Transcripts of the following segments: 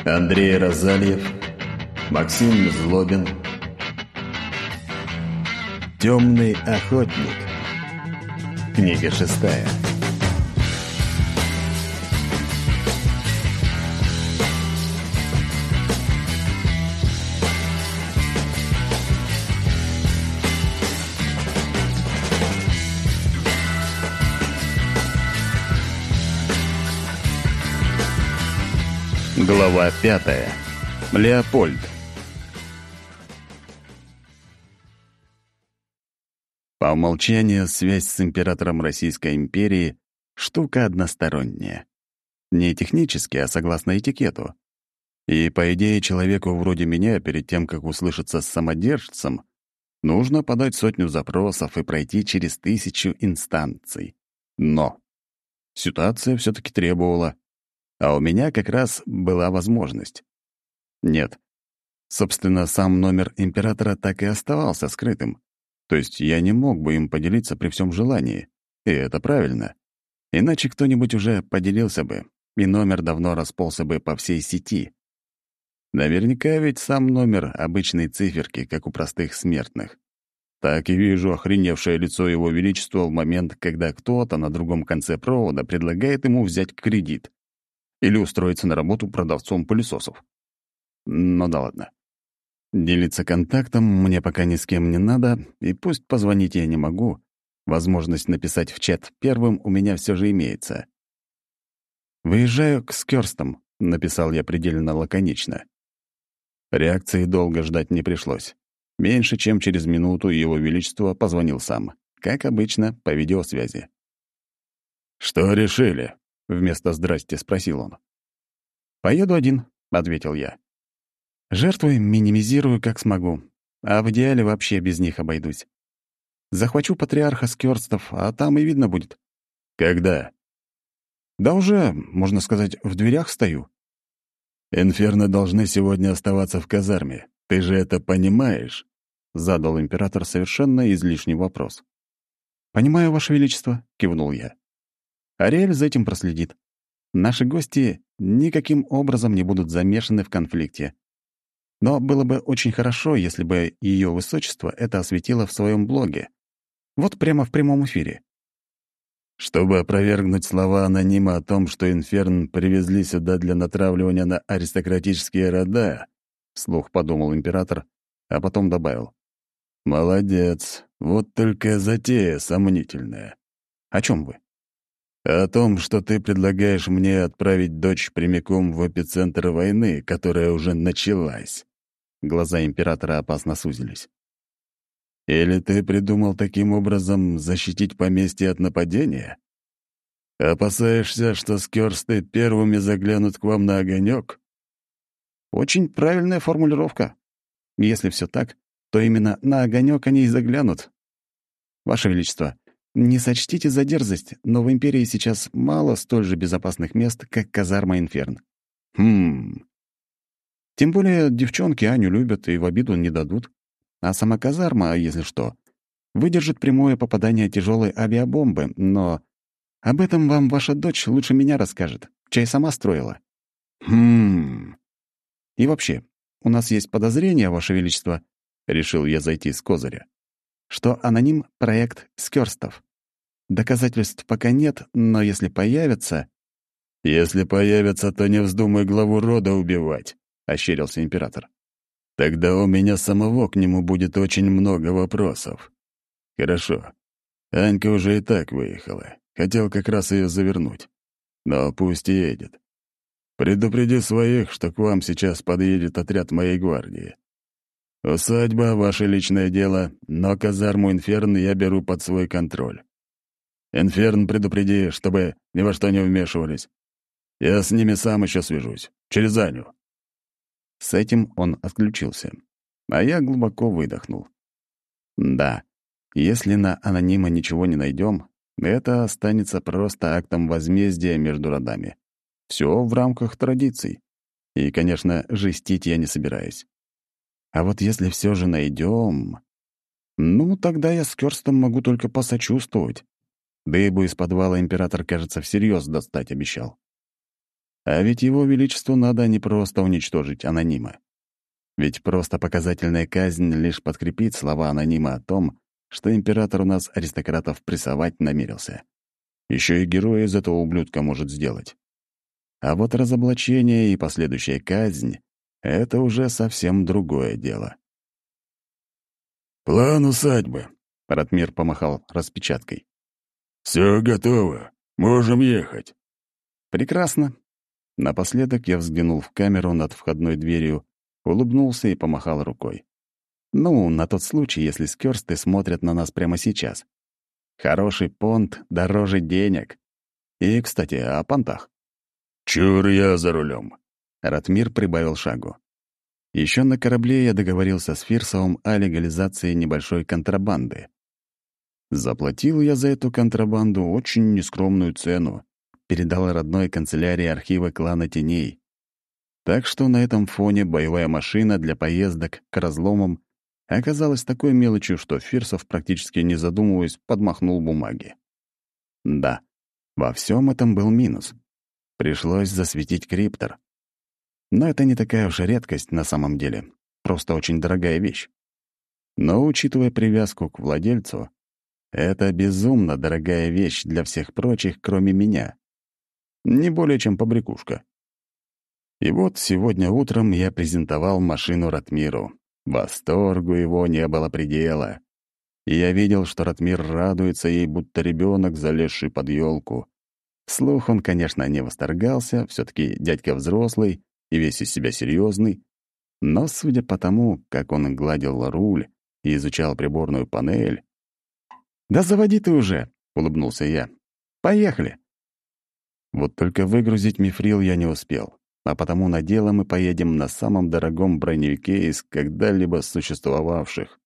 Андрей Розальев, Максим Злобин. «Темный охотник». Книга 6. Глава 5. Леопольд. По умолчанию, связь с императором Российской империи — штука односторонняя. Не технически, а согласно этикету. И, по идее, человеку вроде меня, перед тем, как услышаться с самодержцем, нужно подать 100 запросов и пройти через 1000 инстанций. Но ситуация все-таки требовала. А у меня как раз была возможность. Нет. Собственно, сам номер императора так и оставался скрытым. То есть я не мог бы им поделиться при всем желании. И это правильно. Иначе кто-нибудь уже поделился бы, и номер давно расползся бы по всей сети. Наверняка ведь сам номер — обычные циферки, как у простых смертных. Так и вижу охреневшее лицо Его Величества в момент, когда кто-то на другом конце провода предлагает ему взять кредит или устроиться на работу продавцом пылесосов. Ну да ладно. Делиться контактом мне пока ни с кем не надо, и пусть позвонить я не могу, возможность написать в чат первым у меня все же имеется. «Выезжаю к Скёрстам», — написал я предельно лаконично. Реакции долго ждать не пришлось. Меньше чем через минуту Его Величество позвонил сам, как обычно, по видеосвязи. «Что решили?» — вместо «здрасте» спросил он. «Поеду один», — ответил я. «Жертвы минимизирую, как смогу, а в идеале вообще без них обойдусь. Захвачу патриарха Скёрстов, а там и видно будет». «Когда?» «Да уже, можно сказать, в дверях стою». «Инферно должны сегодня оставаться в казарме. Ты же это понимаешь?» — задал император совершенно излишний вопрос. «Понимаю, Ваше Величество», — кивнул я. «Ариэль за этим проследит. Наши гости никаким образом не будут замешаны в конфликте. Но было бы очень хорошо, если бы Ее Высочество это осветило в своем блоге. Вот прямо в прямом эфире». «Чтобы опровергнуть слова анонима о том, что Инферн привезли сюда для натравливания на аристократические рода», — вслух подумал император, а потом добавил. «Молодец. Вот только затея сомнительная». «О чем вы?» «О том, что ты предлагаешь мне отправить дочь прямиком в эпицентр войны, которая уже началась». Глаза императора опасно сузились. «Или ты придумал таким образом защитить поместье от нападения? Опасаешься, что скёрсты первыми заглянут к вам на огонек?» «Очень правильная формулировка. Если все так, то именно на огонек они и заглянут. Ваше Величество, не сочтите за дерзость, но в Империи сейчас мало столь же безопасных мест, как казарма Инферн». Тем более девчонки Аню любят и в обиду не дадут. А сама казарма, если что, выдержит прямое попадание тяжелой авиабомбы, но об этом вам ваша дочь лучше меня расскажет. Чай сама строила. И вообще, у нас есть подозрение, Ваше Величество, решил я зайти с козыря, что аноним — проект Скёрстов. Доказательств пока нет, но если появятся... «Если появятся, то не вздумай главу рода убивать», — ощерился император. «Тогда у меня самого к нему будет очень много вопросов». «Хорошо. Анька уже и так выехала. Хотел как раз ее завернуть. Но пусть едет. Предупреди своих, что к вам сейчас подъедет отряд моей гвардии. Усадьба — ваше личное дело, но казарму Инферн я беру под свой контроль. Инферн предупреди, чтобы ни во что не вмешивались. Я с ними сам еще свяжусь. Через Аню». С этим он отключился. А я глубоко выдохнул. Да, если на анонима ничего не найдем, это останется просто актом возмездия между родами. Все в рамках традиций. И, конечно, жестить я не собираюсь. А вот если все же найдем, ну, тогда я с Кёрстом могу только посочувствовать. Дыбу из подвала император, кажется, всерьез достать обещал. А ведь его величеству надо не просто уничтожить анонима. Ведь просто показательная казнь лишь подкрепит слова анонима о том, что император у нас аристократов прессовать намерился. Еще и героя из этого ублюдка может сделать. А вот разоблачение и последующая казнь — это уже совсем другое дело. «План усадьбы», — Ратмир помахал распечаткой. «Все готово. Можем ехать». «Прекрасно». Напоследок я взглянул в камеру над входной дверью, улыбнулся и помахал рукой. Ну, на тот случай, если скёрсты смотрят на нас прямо сейчас. Хороший понт дороже денег. И, кстати, о понтах. «Чур я за рулем». Ратмир прибавил шагу. Еще на корабле я договорился с Фирсовым о легализации небольшой контрабанды. Заплатил я за эту контрабанду очень нескромную цену, передал родной канцелярии архива клана Теней. Так что на этом фоне боевая машина для поездок к разломам оказалась такой мелочью, что Фирсов, практически не задумываясь, подмахнул бумаги. Да, во всем этом был минус. Пришлось засветить криптор. Но это не такая уж и редкость на самом деле, просто очень дорогая вещь. Но, учитывая привязку к владельцу, это безумно дорогая вещь для всех прочих, кроме меня. Не более чем побрякушка. И вот сегодня утром я презентовал машину Ратмиру. Восторгу его не было предела. И я видел, что Ратмир радуется ей, будто ребенок, залезший под елку. Вслух он, конечно, не восторгался, все таки дядька взрослый и весь из себя серьезный, но, судя по тому, как он гладил руль и изучал приборную панель... «Да заводи ты уже!» — улыбнулся я. «Поехали!» Вот только выгрузить мифрил я не успел, а потому на дело мы поедем на самом дорогом броневике из когда-либо существовавших.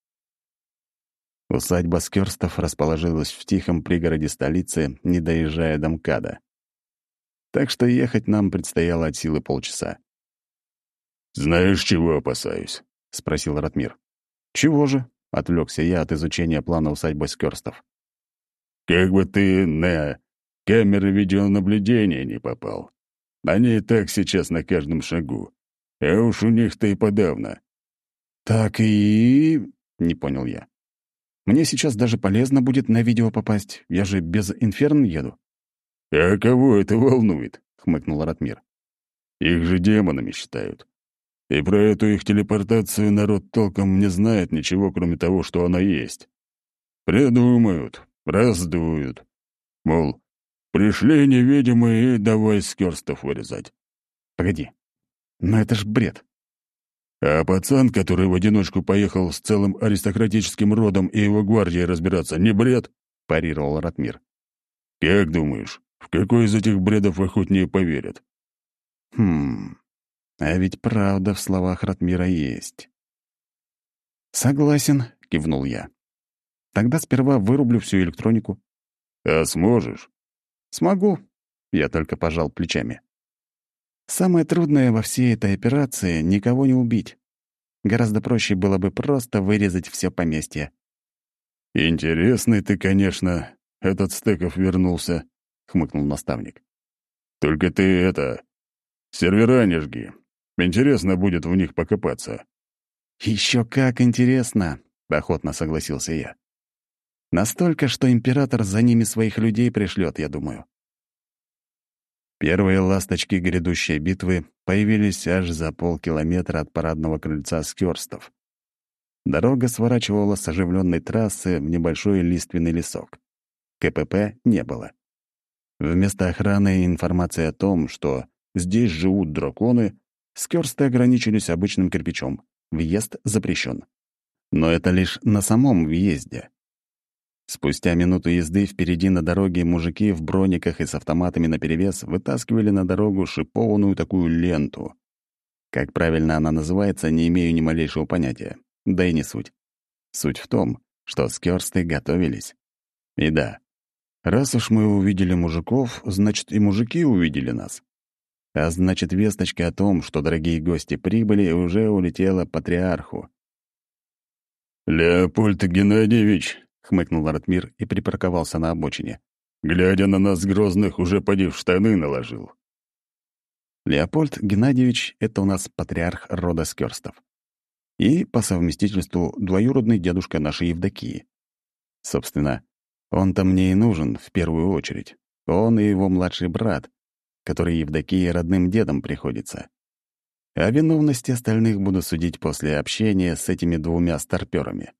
Усадьба Скёрстов расположилась в тихом пригороде столицы, не доезжая до МКАДа. Так что ехать нам предстояло от силы полчаса. «Знаешь, чего опасаюсь?» — спросил Ратмир. «Чего же?» — отвлекся я от изучения плана усадьбы Скёрстов. «Как бы ты на камеры видеонаблюдения не попал. Они и так сейчас на каждом шагу. А уж у них-то и подавно». «Так и...» — не понял я. «Мне сейчас даже полезно будет на видео попасть. Я же без инферн еду». «А кого это волнует?» — хмыкнул Ратмир. «Их же демонами считают. И про эту их телепортацию народ толком не знает ничего, кроме того, что она есть. Придумают, раздуют. Мол, пришли невидимые и давай скёрстов вырезать». «Погоди, но это ж бред». А пацан, который в одиночку поехал с целым аристократическим родом и его гвардией разбираться, не бред?» — парировал Ратмир. «Как думаешь, в какой из этих бредов охотнее поверят?» А ведь правда в словах Ратмира есть. «Согласен», — кивнул я. «Тогда сперва вырублю всю электронику». «А сможешь?» «Смогу», — я только пожал плечами. «Самое трудное во всей этой операции — никого не убить. Гораздо проще было бы просто вырезать все поместье». «Интересный ты, конечно, этот Стеков вернулся», — хмыкнул наставник. «Только ты сервера не жги. Интересно будет в них покопаться». «Еще как интересно», — охотно согласился я. «Настолько, что император за ними своих людей пришлет, я думаю». Первые ласточки грядущей битвы появились аж за полкилометра от парадного крыльца Скёрстов. Дорога сворачивала с оживленной трассы в небольшой лиственный лесок. КПП не было. Вместо охраны и информации о том, что здесь живут драконы, скёрсты ограничились обычным кирпичом. Въезд запрещен. Но это лишь на самом въезде. Спустя минуту езды впереди на дороге мужики в брониках и с автоматами наперевес вытаскивали на дорогу шипованную такую ленту. Как правильно она называется, не имею ни малейшего понятия. Да и не суть. Суть в том, что скёрсты готовились. И да, раз уж мы увидели мужиков, значит, и мужики увидели нас. А значит, весточка о том, что дорогие гости прибыли, уже улетела патриарху. «Леопольд Геннадьевич», — хмыкнул Ратмир и припарковался на обочине. «глядя на нас грозных, уже поди в штаны наложил». Леопольд Геннадьевич — это у нас патриарх рода Скёрстов. И, по совместительству, двоюродный дедушка нашей Евдокии. Собственно, он-то мне и нужен в первую очередь. Он и его младший брат, который Евдокии родным дедом приходится. О виновности остальных буду судить после общения с этими двумя старпёрами.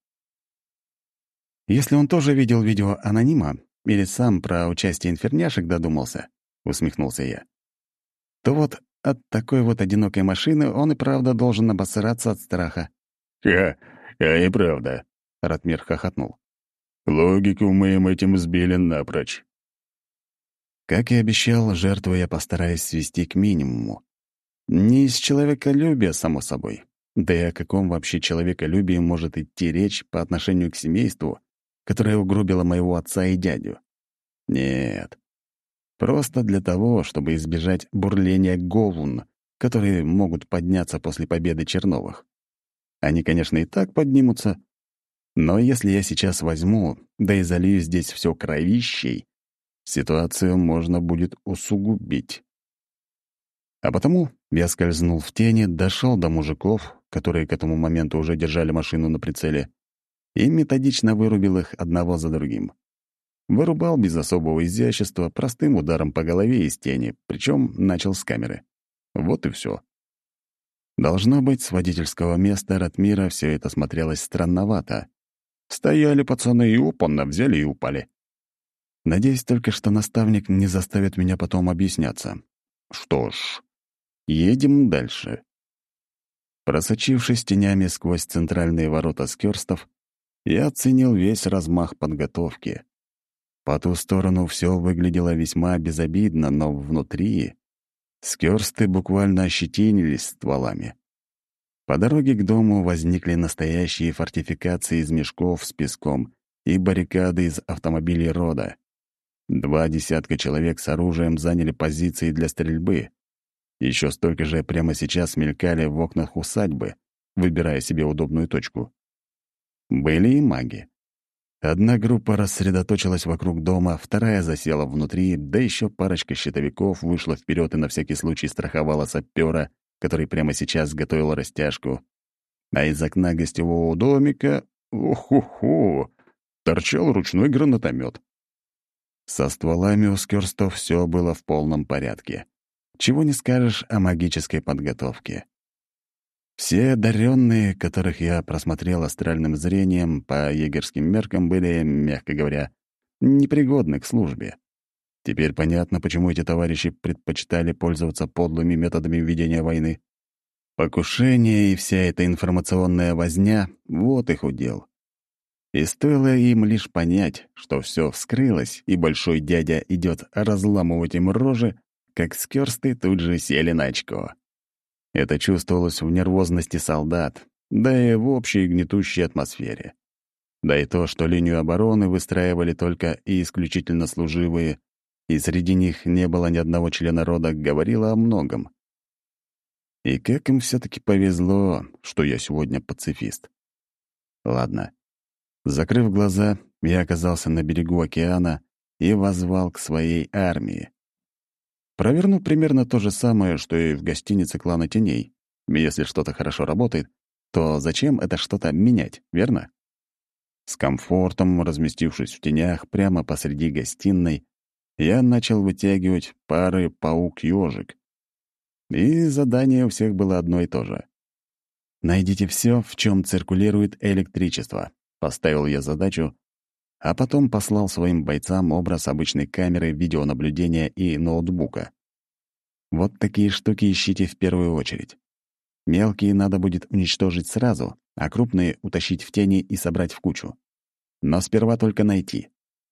Если он тоже видел видео анонима или сам про участие инферняшек додумался, усмехнулся я, то вот от такой вот одинокой машины он и правда должен обосраться от страха. «Ха, и правда», — Ратмир хохотнул. «Логику мы им этим сбили напрочь». Как и обещал, жертву я постараюсь свести к минимуму. Не из человеколюбия, само собой. Да и о каком вообще человеколюбии может идти речь по отношению к семейству, которое угробило моего отца и дядю? Нет. Просто для того, чтобы избежать бурления голун, которые могут подняться после победы Черновых. Они, конечно, и так поднимутся, но если я сейчас возьму, да и залью здесь все кровищей, ситуацию можно будет усугубить. А потому я скользнул в тени, дошел до мужиков, которые к этому моменту уже держали машину на прицеле, и методично вырубил их одного за другим. Вырубал без особого изящества, простым ударом по голове из тени, причем начал с камеры. Вот и все. Должно быть, с водительского места Ратмира все это смотрелось странновато. Стояли пацаны и опанно взяли и упали. Надеюсь только, что наставник не заставит меня потом объясняться. Что ж, едем дальше. Просочившись тенями сквозь центральные ворота Скёрстов, я оценил весь размах подготовки. По ту сторону все выглядело весьма безобидно, но внутри Скёрсты буквально ощетинились стволами. По дороге к дому возникли настоящие фортификации из мешков с песком и баррикады из автомобилей рода. 2 десятка человек с оружием заняли позиции для стрельбы. Еще столько же прямо сейчас мелькали в окнах усадьбы, выбирая себе удобную точку. Были и маги. Одна группа рассредоточилась вокруг дома, вторая засела внутри, да еще парочка щитовиков вышла вперед и на всякий случай страховала сапера, который прямо сейчас готовил растяжку. А из окна гостевого домика, ох-хо-хо, торчал ручной гранатомет. Со стволами у Скёрстов все было в полном порядке. Чего не скажешь о магической подготовке. Все одаренные, которых я просмотрел астральным зрением, по егерским меркам были, мягко говоря, непригодны к службе. Теперь понятно, почему эти товарищи предпочитали пользоваться подлыми методами ведения войны. Покушение и вся эта информационная возня — вот их удел. И стоило им лишь понять, что все вскрылось, и большой дядя идет разламывать им рожи, как Скёрсты тут же сели на очко. Это чувствовалось в нервозности солдат, да и в общей гнетущей атмосфере. Да и то, что линию обороны выстраивали только и исключительно служивые, и среди них не было ни одного члена рода, говорило о многом. И как им все-таки повезло, что я сегодня пацифист. Ладно. Закрыв глаза, я оказался на берегу океана и воззвал к своей армии. Проверну примерно то же самое, что и в гостинице клана Теней. Если что-то хорошо работает, то зачем это что-то менять, верно? С комфортом, разместившись в тенях прямо посреди гостиной, я начал вытягивать пары паук-ёжик. И задание у всех было одно и то же. «Найдите все, в чем циркулирует электричество», — поставил я задачу, а потом послал своим бойцам образ обычной камеры видеонаблюдения и ноутбука. Вот такие штуки ищите в первую очередь. Мелкие надо будет уничтожить сразу, а крупные утащить в тени и собрать в кучу. Но сперва только найти.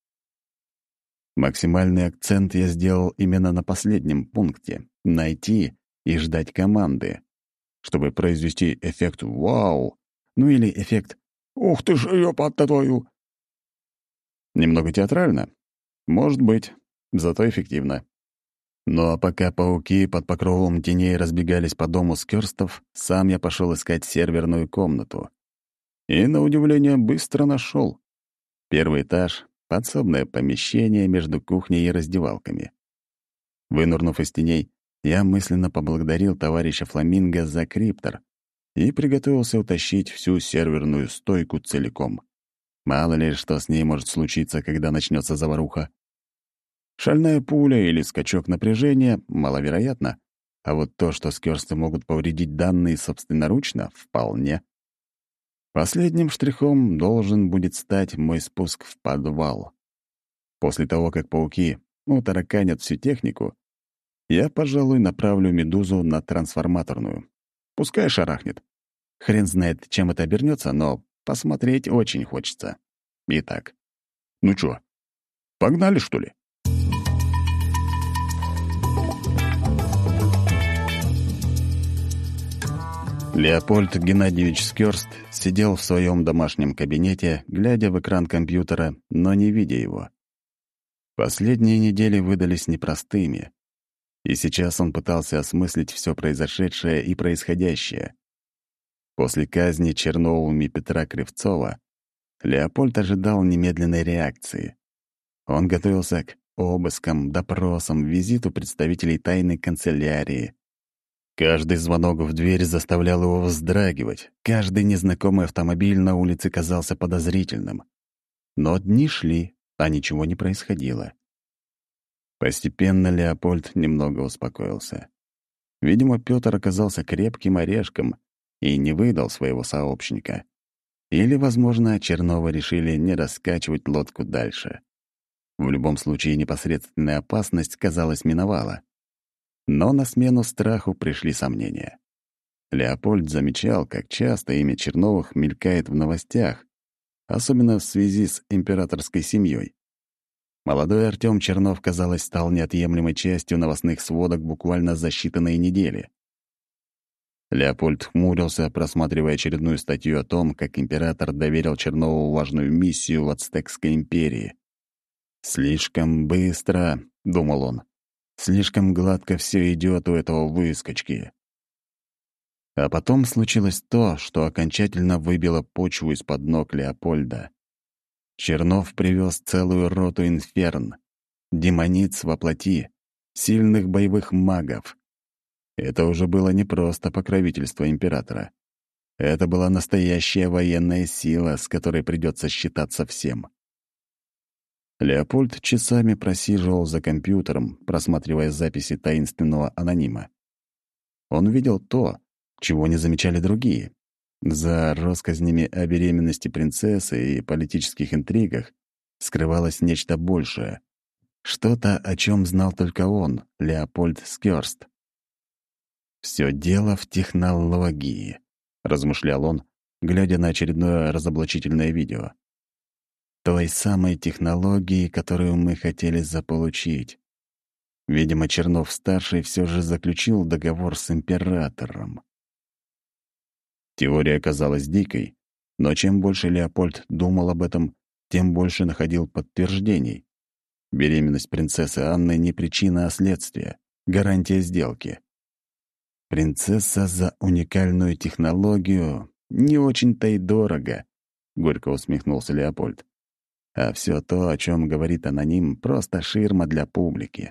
Максимальный акцент я сделал именно на последнем пункте — найти и ждать команды, чтобы произвести эффект «Вау!», ну или эффект «Ух ты ж, ёпта твою!». Немного театрально? Может быть, зато эффективно. Ну а пока пауки под покровом теней разбегались по дому Скёрстов, сам я пошел искать серверную комнату. И, на удивление, быстро нашел. Первый этаж — подсобное помещение между кухней и раздевалками. Вынурнув из теней, я мысленно поблагодарил товарища Фламинго за криптор и приготовился утащить всю серверную стойку целиком. Мало ли, что с ней может случиться, когда начнется заваруха. Шальная пуля или скачок напряжения маловероятно, а вот то, что скёрсты могут повредить данные собственноручно, вполне. Последним штрихом должен будет стать мой спуск в подвал. После того, как пауки тараканят всю технику, я, пожалуй, направлю «Медузу» на трансформаторную. Пускай шарахнет. Хрен знает, чем это обернется, но посмотреть очень хочется. Итак, ну чё, погнали, что ли? Леопольд Геннадьевич Скёрст сидел в своем домашнем кабинете, глядя в экран компьютера, но не видя его. Последние недели выдались непростыми, и сейчас он пытался осмыслить все произошедшее и происходящее. После казни Черновыми Петра Кривцова Леопольд ожидал немедленной реакции. Он готовился к обыскам, допросам, визиту представителей тайной канцелярии. Каждый звонок в дверь заставлял его вздрагивать, каждый незнакомый автомобиль на улице казался подозрительным. Но дни шли, а ничего не происходило. Постепенно Леопольд немного успокоился. Видимо, Пётр оказался крепким орешком и не выдал своего сообщника. Или, возможно, Черновы решили не раскачивать лодку дальше. В любом случае, непосредственная опасность, казалось, миновала. Но на смену страху пришли сомнения. Леопольд замечал, как часто имя Черновых мелькает в новостях, особенно в связи с императорской семьей. Молодой Артём Чернов, казалось, стал неотъемлемой частью новостных сводок буквально за считанные недели. Леопольд хмурился, просматривая очередную статью о том, как император доверил Чернову важную миссию в Ацтекской империи. «Слишком быстро», — думал он, — «слишком гладко все идет у этого выскочки». А потом случилось то, что окончательно выбило почву из-под ног Леопольда. Чернов привез целую роту инферн, демониц во плоти, сильных боевых магов. Это уже было не просто покровительство императора. Это была настоящая военная сила, с которой придется считаться всем. Леопольд часами просиживал за компьютером, просматривая записи таинственного анонима. Он видел то, чего не замечали другие. За россказнями о беременности принцессы и политических интригах скрывалось нечто большее. Что-то, о чем знал только он, Леопольд Скёрст. «Все дело в технологии», — размышлял он, глядя на очередное разоблачительное видео. «Той самой технологии, которую мы хотели заполучить. Видимо, Чернов-старший все же заключил договор с императором». Теория казалась дикой, но чем больше Леопольд думал об этом, тем больше находил подтверждений. Беременность принцессы Анны не причина, а следствие, гарантия сделки. «Принцесса за уникальную технологию не очень-то и дорого», — горько усмехнулся Леопольд. «А все то, о чем говорит аноним, просто ширма для публики».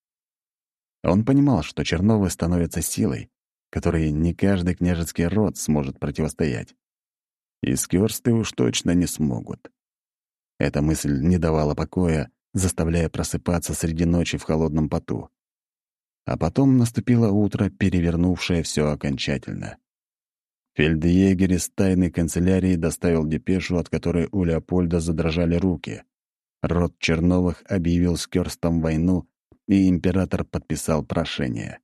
Он понимал, что Черновы становятся силой, которой не каждый княжеский род сможет противостоять. И скёрсты уж точно не смогут. Эта мысль не давала покоя, заставляя просыпаться среди ночи в холодном поту. А потом наступило утро, перевернувшее все окончательно. Фельдъегерь из тайной канцелярии доставил депешу, от которой у Леопольда задрожали руки. Род Черновых объявил скёрстам войну, и император подписал прошение.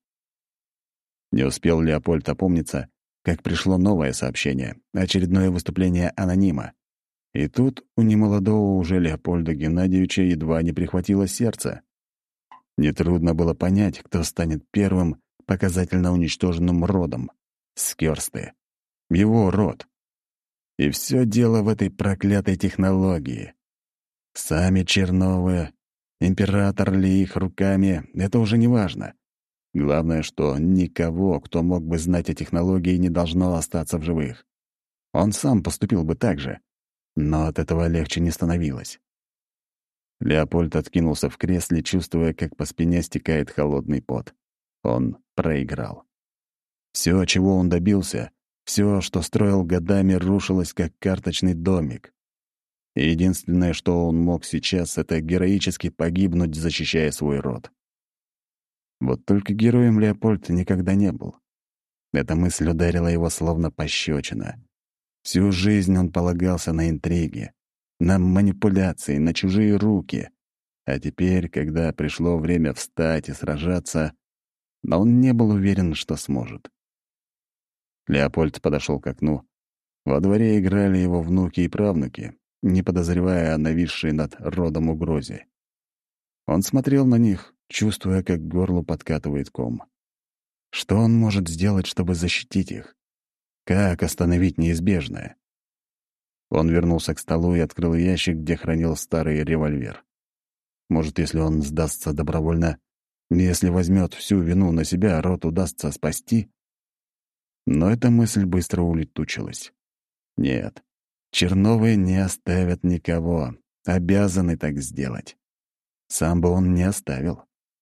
Не успел Леопольд опомниться, как пришло новое сообщение, очередное выступление анонима. И тут у немолодого уже Леопольда Геннадьевича едва не прихватило сердце. Нетрудно было понять, кто станет первым показательно уничтоженным родом — скёрсты. Его род. И все дело в этой проклятой технологии. Сами Черновы, император ли их руками — это уже не важно. Главное, что никого, кто мог бы знать о технологии, не должно остаться в живых. Он сам поступил бы так же, но от этого легче не становилось. Леопольд откинулся в кресле, чувствуя, как по спине стекает холодный пот. Он проиграл. Все, чего он добился, все, что строил годами, рушилось, как карточный домик. И единственное, что он мог сейчас, это героически погибнуть, защищая свой род. Вот только героем Леопольд никогда не был. Эта мысль ударила его словно пощечина. Всю жизнь он полагался на интриги, на манипуляции, на чужие руки. А теперь, когда пришло время встать и сражаться, но он не был уверен, что сможет. Леопольд подошел к окну. Во дворе играли его внуки и правнуки, не подозревая о нависшей над родом угрозе. Он смотрел на них, чувствуя, как к горлу подкатывает ком. Что он может сделать, чтобы защитить их? Как остановить неизбежное? Он вернулся к столу и открыл ящик, где хранил старый револьвер. Может, если он сдастся добровольно, если возьмет всю вину на себя, род удастся спасти? Но эта мысль быстро улетучилась. Нет, Черновы не оставят никого, обязаны так сделать. Сам бы он не оставил.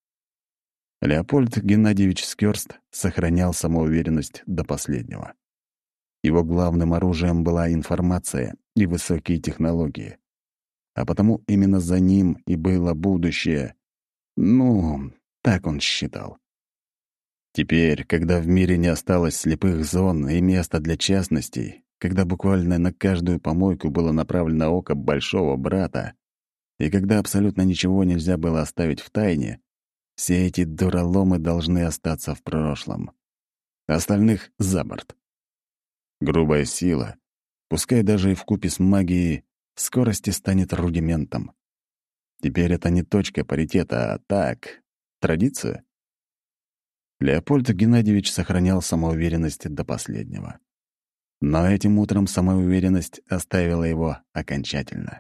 Леопольд Геннадьевич Скёрст сохранял самоуверенность до последнего. Его главным оружием была информация и высокие технологии. А потому именно за ним и было будущее. Ну, так он считал. Теперь, когда в мире не осталось слепых зон и места для частностей, когда буквально на каждую помойку было направлено око большого брата, и когда абсолютно ничего нельзя было оставить в тайне, все эти дураломы должны остаться в прошлом. Остальных — за борт. Грубая сила, пускай даже и вкупе с магией, в скорости станет рудиментом. Теперь это не точка паритета, а так, традиция. Леопольд Геннадьевич сохранял самоуверенность до последнего. Но этим утром самоуверенность оставила его окончательно.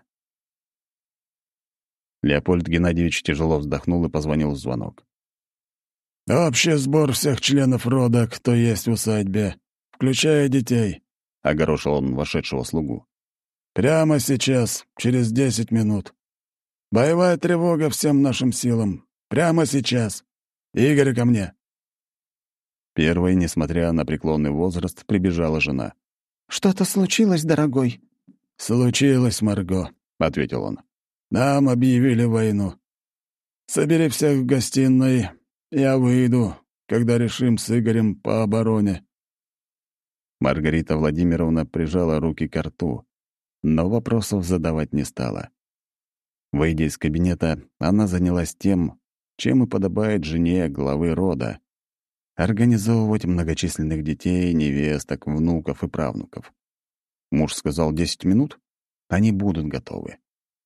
Леопольд Геннадьевич тяжело вздохнул и позвонил в звонок. «Общий сбор всех членов рода, кто есть в усадьбе, включая детей», — огорошил он вошедшего слугу. «Прямо сейчас, через 10 минут. Боевая тревога всем нашим силам. Прямо сейчас. Игорь, ко мне». Первой, несмотря на преклонный возраст, прибежала жена. «Что-то случилось, дорогой?» «Случилось, Марго», — ответил он. «Нам объявили войну. Собери всех в гостиной. Я выйду, когда решим с Игорем по обороне». Маргарита Владимировна прижала руки к рту, но вопросов задавать не стала. Выйдя из кабинета, она занялась тем, чем и подобает жене главы рода — организовывать многочисленных детей, невесток, внуков и правнуков. Муж сказал 10 минут, они будут готовы.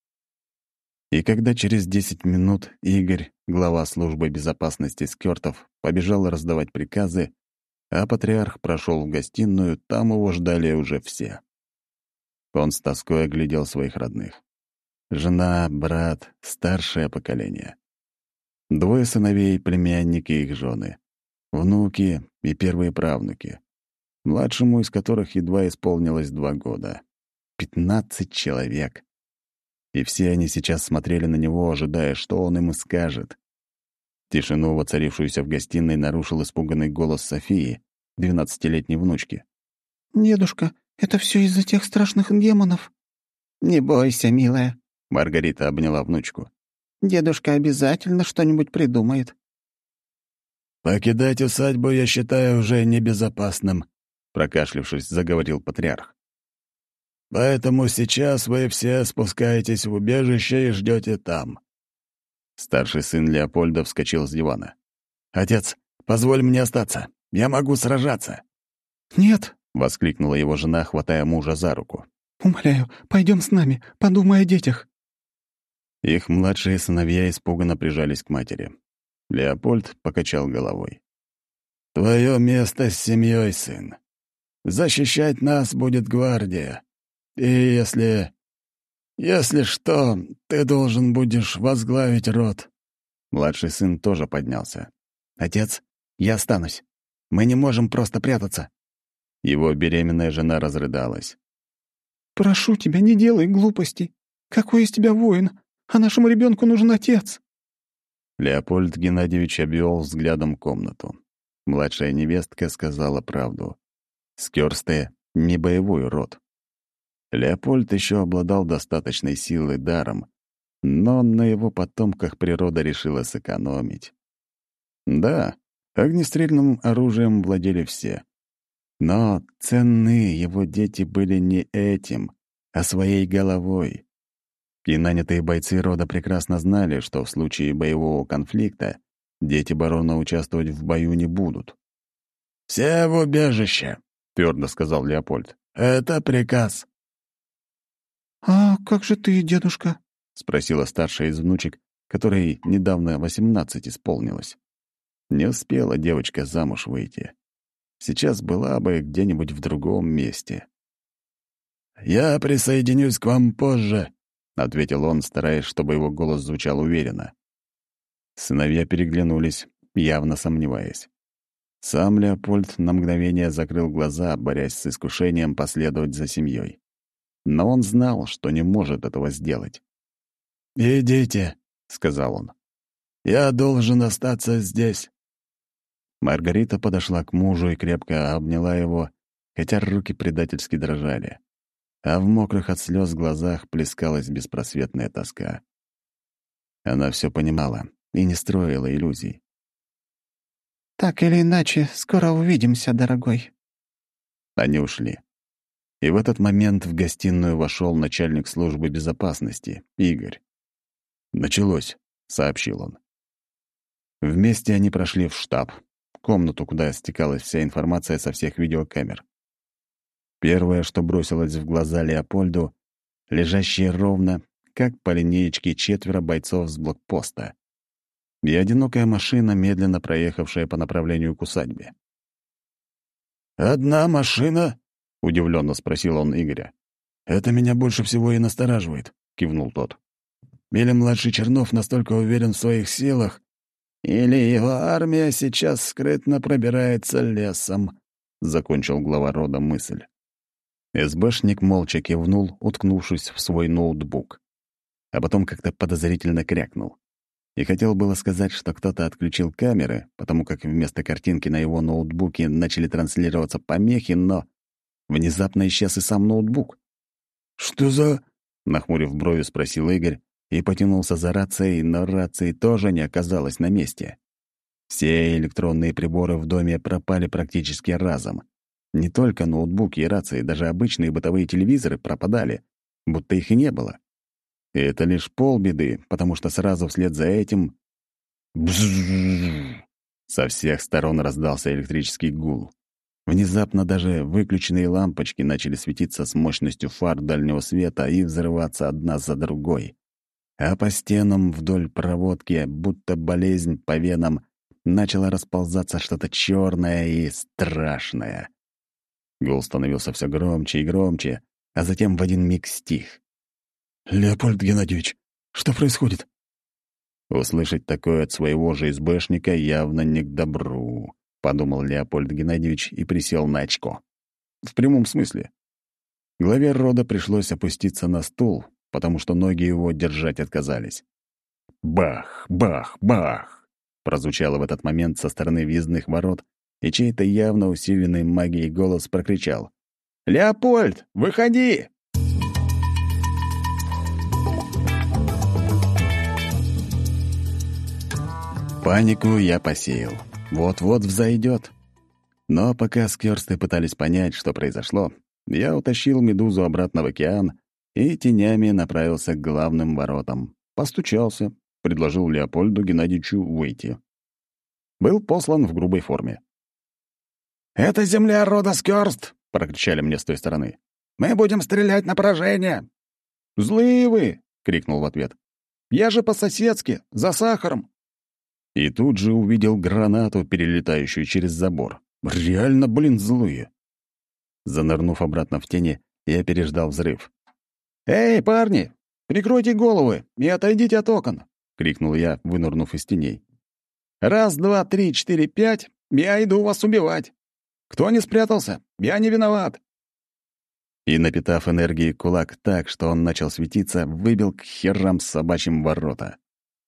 И когда через 10 минут Игорь, глава службы безопасности Скёртов, побежал раздавать приказы, а патриарх прошел в гостиную, там его ждали уже все. Он с тоской оглядел своих родных. Жена, брат, старшее поколение. 2 сыновей, племянники и их жены. Внуки и первые правнуки. Младшему из которых едва исполнилось 2 года. 15 человек. И все они сейчас смотрели на него, ожидая, что он им скажет. Тишину, воцарившуюся в гостиной, нарушил испуганный голос Софии, 12-летней внучки. «Дедушка, это все из-за тех страшных демонов?» «Не бойся, милая», — Маргарита обняла внучку. «Дедушка обязательно что-нибудь придумает». «Покидать усадьбу я считаю уже небезопасным», — прокашлявшись, заговорил патриарх. «Поэтому сейчас вы все спускаетесь в убежище и ждете там». Старший сын Леопольда вскочил с дивана. «Отец, позволь мне остаться. Я могу сражаться». «Нет», — воскликнула его жена, хватая мужа за руку. «Умоляю, пойдем с нами, подумай о детях». Их младшие сыновья испуганно прижались к матери. Леопольд покачал головой. «Твое место с семьей, сын. Защищать нас будет гвардия. И если что, ты должен будешь возглавить род». Младший сын тоже поднялся. «Отец, я останусь. Мы не можем просто прятаться». Его беременная жена разрыдалась. «Прошу тебя, не делай глупостей. Какой из тебя воин? А нашему ребенку нужен отец». Леопольд Геннадьевич обвел взглядом комнату. Младшая невестка сказала правду. Скёрсты — не боевой род. Леопольд еще обладал достаточной силой даром, но на его потомках природа решила сэкономить. Да, огнестрельным оружием владели все. Но ценны его дети были не этим, а своей головой. И нанятые бойцы рода прекрасно знали, что в случае боевого конфликта дети барона участвовать в бою не будут. «Все в убежище», — твердо сказал Леопольд. «Это приказ». «А как же ты, дедушка?» — спросила старшая из внучек, которой недавно 18 исполнилось. Не успела девочка замуж выйти. Сейчас была бы где-нибудь в другом месте. «Я присоединюсь к вам позже», — ответил он, стараясь, чтобы его голос звучал уверенно. Сыновья переглянулись, явно сомневаясь. Сам Леопольд на мгновение закрыл глаза, борясь с искушением последовать за семьей. Но он знал, что не может этого сделать. «Идите», — сказал он. «Я должен остаться здесь». Маргарита подошла к мужу и крепко обняла его, хотя руки предательски дрожали. А в мокрых от слез глазах плескалась беспросветная тоска. Она все понимала и не строила иллюзий. «Так или иначе, скоро увидимся, дорогой». Они ушли. И в этот момент в гостиную вошел начальник службы безопасности, Игорь. «Началось», — сообщил он. Вместе они прошли в штаб, комнату, куда стекалась вся информация со всех видеокамер. Первое, что бросилось в глаза Леопольду, лежащие ровно, как по линеечке 4 бойцов с блокпоста, и одинокая машина, медленно проехавшая по направлению к усадьбе. «Одна машина?» — удивленно спросил он Игоря. «Это меня больше всего и настораживает», — кивнул тот. «Или младший Чернов настолько уверен в своих силах, или его армия сейчас скрытно пробирается лесом», — закончил глава рода мысль. СБшник молча кивнул, уткнувшись в свой ноутбук. А потом как-то подозрительно крякнул. И хотел было сказать, что кто-то отключил камеры, потому как вместо картинки на его ноутбуке начали транслироваться помехи, но внезапно исчез и сам ноутбук. «Что за...» — нахмурив брови, спросил Игорь и потянулся за рацией, но рации тоже не оказалось на месте. Все электронные приборы в доме пропали практически разом. Не только ноутбуки и рации, даже обычные бытовые телевизоры пропадали, будто их и не было. И это лишь полбеды, потому что сразу вслед за этим... Бззззз! Со всех сторон раздался электрический гул. Внезапно даже выключенные лампочки начали светиться с мощностью фар дальнего света и взрываться одна за другой. А по стенам вдоль проводки, будто болезнь по венам, начало расползаться что-то черное и страшное. Гул становился все громче и громче, а затем в один миг стих. «Леопольд Геннадьевич, что происходит?» Услышать такое от своего же СБшника явно не к добру, — подумал Леопольд Геннадьевич и присел на очко. В прямом смысле. Главе рода пришлось опуститься на стул, потому что ноги его держать отказались. Бах, бах, бах! Прозвучало в этот момент со стороны въездных ворот, и чей-то явно усиленный магией голос прокричал: «Леопольд, выходи!» Панику я посеял. Вот-вот взойдет. Но пока скёрсты пытались понять, что произошло, я утащил медузу обратно в океан и тенями направился к главным воротам. Постучался, предложил Леопольду Геннадьевичу выйти. Был послан в грубой форме. «Это земля рода Скёрст!» — прокричали мне с той стороны. «Мы будем стрелять на поражение!» «Злые вы!» — крикнул в ответ. «Я же по-соседски, за сахаром!» И тут же увидел гранату, перелетающую через забор. Реально, злые. Занырнув обратно в тени, я переждал взрыв. «Эй, парни, прикройте головы и отойдите от окон!» — крикнул я, вынырнув из теней. «Раз, два, три, четыре, пять, я иду вас убивать! Кто не спрятался, я не виноват!» И, напитав энергией кулак так, что он начал светиться, выбил к херам собачьим ворота.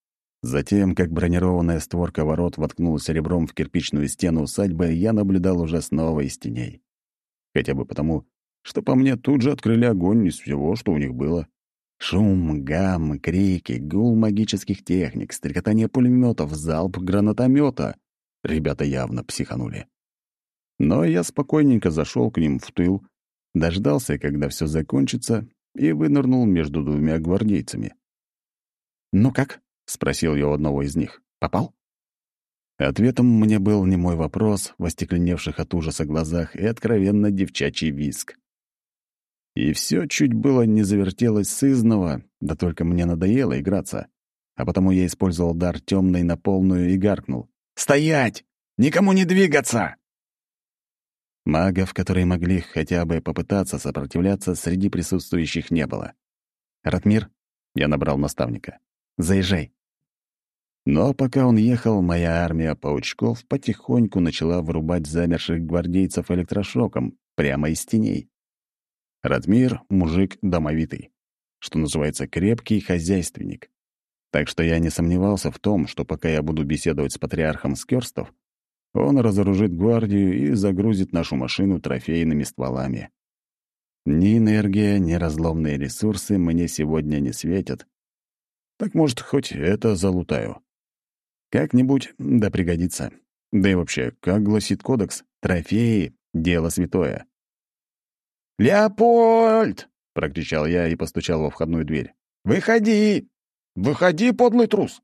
Затем, как бронированная створка ворот воткнулась ребром в кирпичную стену усадьбы, я наблюдал уже снова из теней. Хотя бы потому, что по мне тут же открыли огонь из всего, что у них было. Шум, гам, крики, гул магических техник, стрекотание пулеметов, залп гранатомета. Ребята явно психанули. Но я спокойненько зашел к ним в тыл, дождался, когда все закончится, и вынырнул между двумя гвардейцами. «Ну как?» — спросил я у одного из них. «Попал?» Ответом мне был немой вопрос в остекленевших от ужаса глазах и откровенно девчачий визг. И все чуть было не завертелось сызнова, да только мне надоело играться, а потому я использовал дар темный на полную и гаркнул. «Стоять! Никому не двигаться!» Магов, которые могли хотя бы попытаться сопротивляться, среди присутствующих не было. «Ратмир?» — я набрал наставника. «Заезжай». Но пока он ехал, моя армия паучков потихоньку начала вырубать замерших гвардейцев электрошоком прямо из теней. Ратмир — мужик домовитый, что называется крепкий хозяйственник. Так что я не сомневался в том, что пока я буду беседовать с патриархом Скёрстов, он разоружит гвардию и загрузит нашу машину трофейными стволами. Ни энергия, ни разломные ресурсы мне сегодня не светят. Так, может, хоть это залутаю. Как-нибудь да пригодится. Да и вообще, как гласит кодекс, трофеи — дело святое. «Леопольд!» — прокричал я и постучал во входную дверь. «Выходи! Выходи, подлый трус!»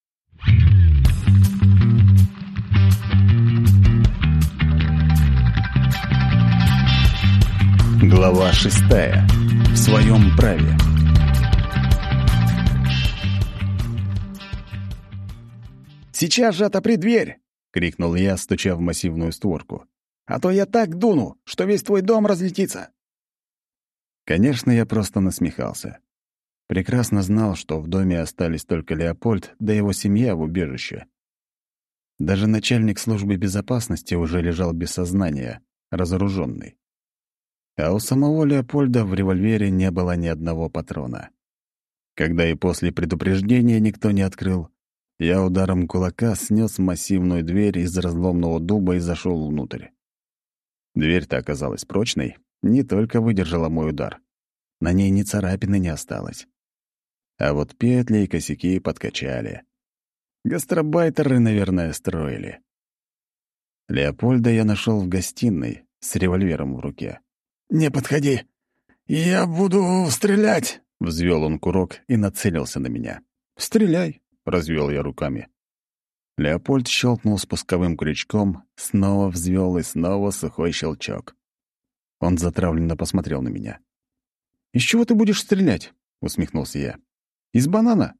Глава 6. В своем праве. «Сейчас же отопри дверь!» — крикнул я, стуча в массивную створку. «А то я так дуну, что весь твой дом разлетится!» Конечно, я просто насмехался. Прекрасно знал, что в доме остались только Леопольд, да его семья в убежище. Даже начальник службы безопасности уже лежал без сознания, разоруженный. А у самого Леопольда в револьвере не было ни одного патрона. Когда и после предупреждения никто не открыл, я ударом кулака снес массивную дверь из разломного дуба и зашел внутрь. Дверь-то оказалась прочной, не только выдержала мой удар. На ней ни царапины не осталось. А вот петли и косяки подкачали. Гастробайтеры, наверное, строили. Леопольда я нашел в гостиной с револьвером в руке. «Не подходи! Я буду стрелять!» — взвел он курок и нацелился на меня. «Стреляй!» — развел я руками. Леопольд щелкнул спусковым крючком, снова взвел и снова сухой щелчок. Он затравленно посмотрел на меня. «Из чего ты будешь стрелять?» — усмехнулся я. «Из банана?»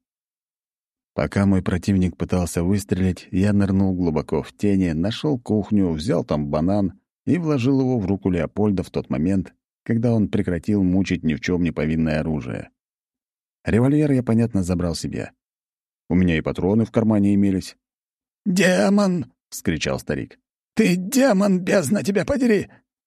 Пока мой противник пытался выстрелить, я нырнул глубоко в тени, нашел кухню, взял там банан и вложил его в руку Леопольда в тот момент, когда он прекратил мучить ни в чем не повинное оружие. Револьвер я, понятно, забрал себе. У меня и патроны в кармане имелись. «Демон!» — вскричал старик. «Ты демон, бездна тебя подери!»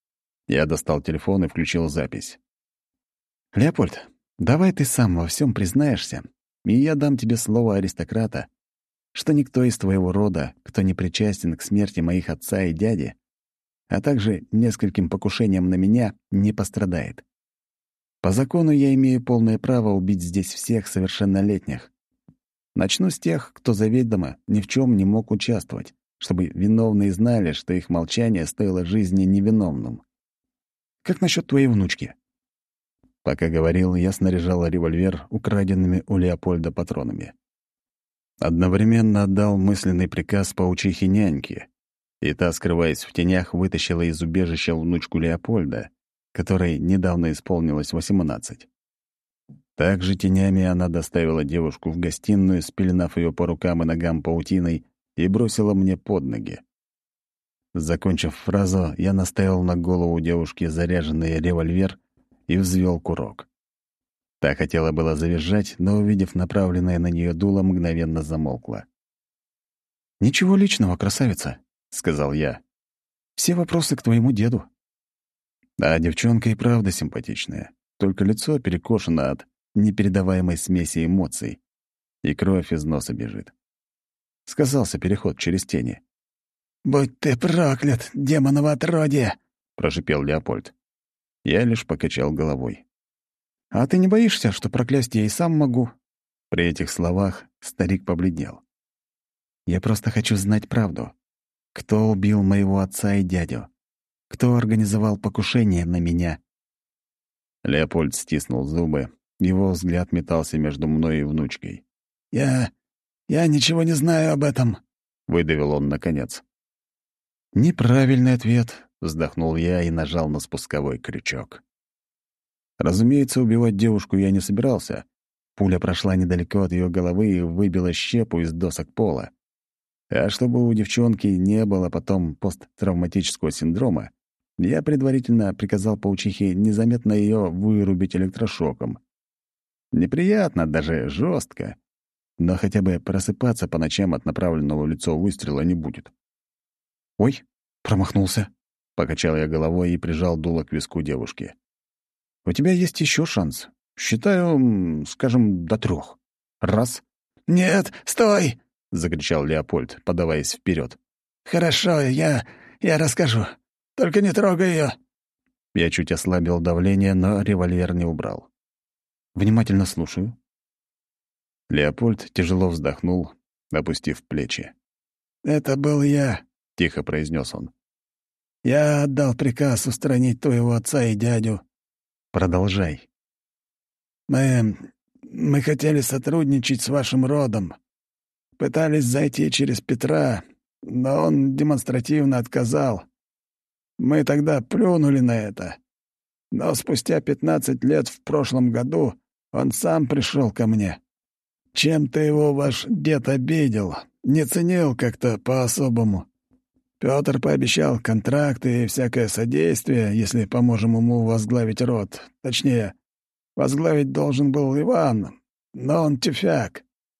Я достал телефон и включил запись. «Леопольд, давай ты сам во всем признаешься, и я дам тебе слово аристократа, что никто из твоего рода, кто не причастен к смерти моих отца и дяди, а также нескольким покушениям на меня, не пострадает. По закону я имею полное право убить здесь всех совершеннолетних. Начну с тех, кто заведомо ни в чем не мог участвовать, чтобы виновные знали, что их молчание стоило жизни невиновным. Как насчет твоей внучки?» Пока говорил, я снаряжал револьвер украденными у Леопольда патронами. Одновременно отдал мысленный приказ паучихе няньке, и та, скрываясь в тенях, вытащила из убежища внучку Леопольда, которой недавно исполнилось 18. Также тенями она доставила девушку в гостиную, спеленав ее по рукам и ногам паутиной, и бросила мне под ноги. Закончив фразу, я наставил на голову девушки заряженный револьвер и взвел курок. Та хотела было завизжать, но, увидев направленное на нее дуло, мгновенно замолкла. «Ничего личного, красавица», — сказал я. «Все вопросы к твоему деду». А девчонка и правда симпатичная, только лицо перекошено от непередаваемой смеси эмоций, и кровь из носа бежит. сказался переход через тени. «Будь ты проклят, демоново отродье!» — прошипел Леопольд. Я лишь покачал головой. «А ты не боишься, что проклясть я и сам могу?» При этих словах старик побледнел. «Я просто хочу знать правду. Кто убил моего отца и дядю? Кто организовал покушение на меня?» Леопольд стиснул зубы, его взгляд метался между мной и внучкой. «Я ничего не знаю об этом», — выдавил он наконец. «Неправильный ответ», — вздохнул я и нажал на спусковой крючок. Разумеется, убивать девушку я не собирался. Пуля прошла недалеко от ее головы и выбила щепу из досок пола. А чтобы у девчонки не было потом посттравматического синдрома, я предварительно приказал паучихе незаметно ее вырубить электрошоком. Неприятно, даже жестко, но хотя бы просыпаться по ночам от направленного в лицо выстрела не будет. «Ой, промахнулся», — покачал я головой и прижал дуло к виску девушки. «У тебя есть еще шанс. Считаю, скажем, до 3. Раз». «Нет, стой!» — закричал Леопольд, подаваясь вперед. «Хорошо, я расскажу. Только не трогай ее. Я чуть ослабил давление, но револьвер не убрал. «Внимательно слушаю». Леопольд тяжело вздохнул, опустив плечи. «Это был я», — тихо произнес он. «Я отдал приказ устранить твоего отца и дядю». «Продолжай». Мы хотели сотрудничать с вашим родом. Пытались зайти через Петра, но он демонстративно отказал. Мы тогда плюнули на это. Но спустя 15 лет в прошлом году он сам пришел ко мне. Чем-то его ваш дед обидел, не ценил как-то по-особому. Пётр пообещал контракты и всякое содействие, если поможем ему возглавить род. Точнее, возглавить должен был Иван, но он тюфяк.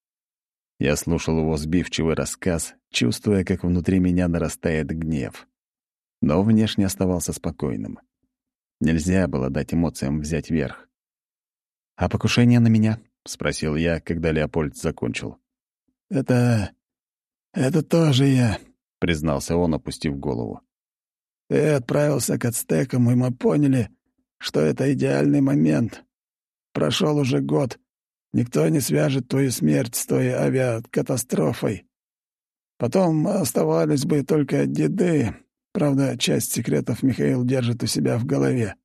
Я слушал его сбивчивый рассказ, чувствуя, как внутри меня нарастает гнев. Но внешне оставался спокойным. Нельзя было дать эмоциям взять верх. «А покушение на меня?» — спросил я, когда Леопольд закончил. «Это тоже я», — признался он, опустив голову. «Ты отправился к ацтекам, и мы поняли, что это идеальный момент. Прошел уже год. Никто не свяжет твою смерть с той авиакатастрофой. Потом оставались бы только деды. Правда, часть секретов Михаил держит у себя в голове».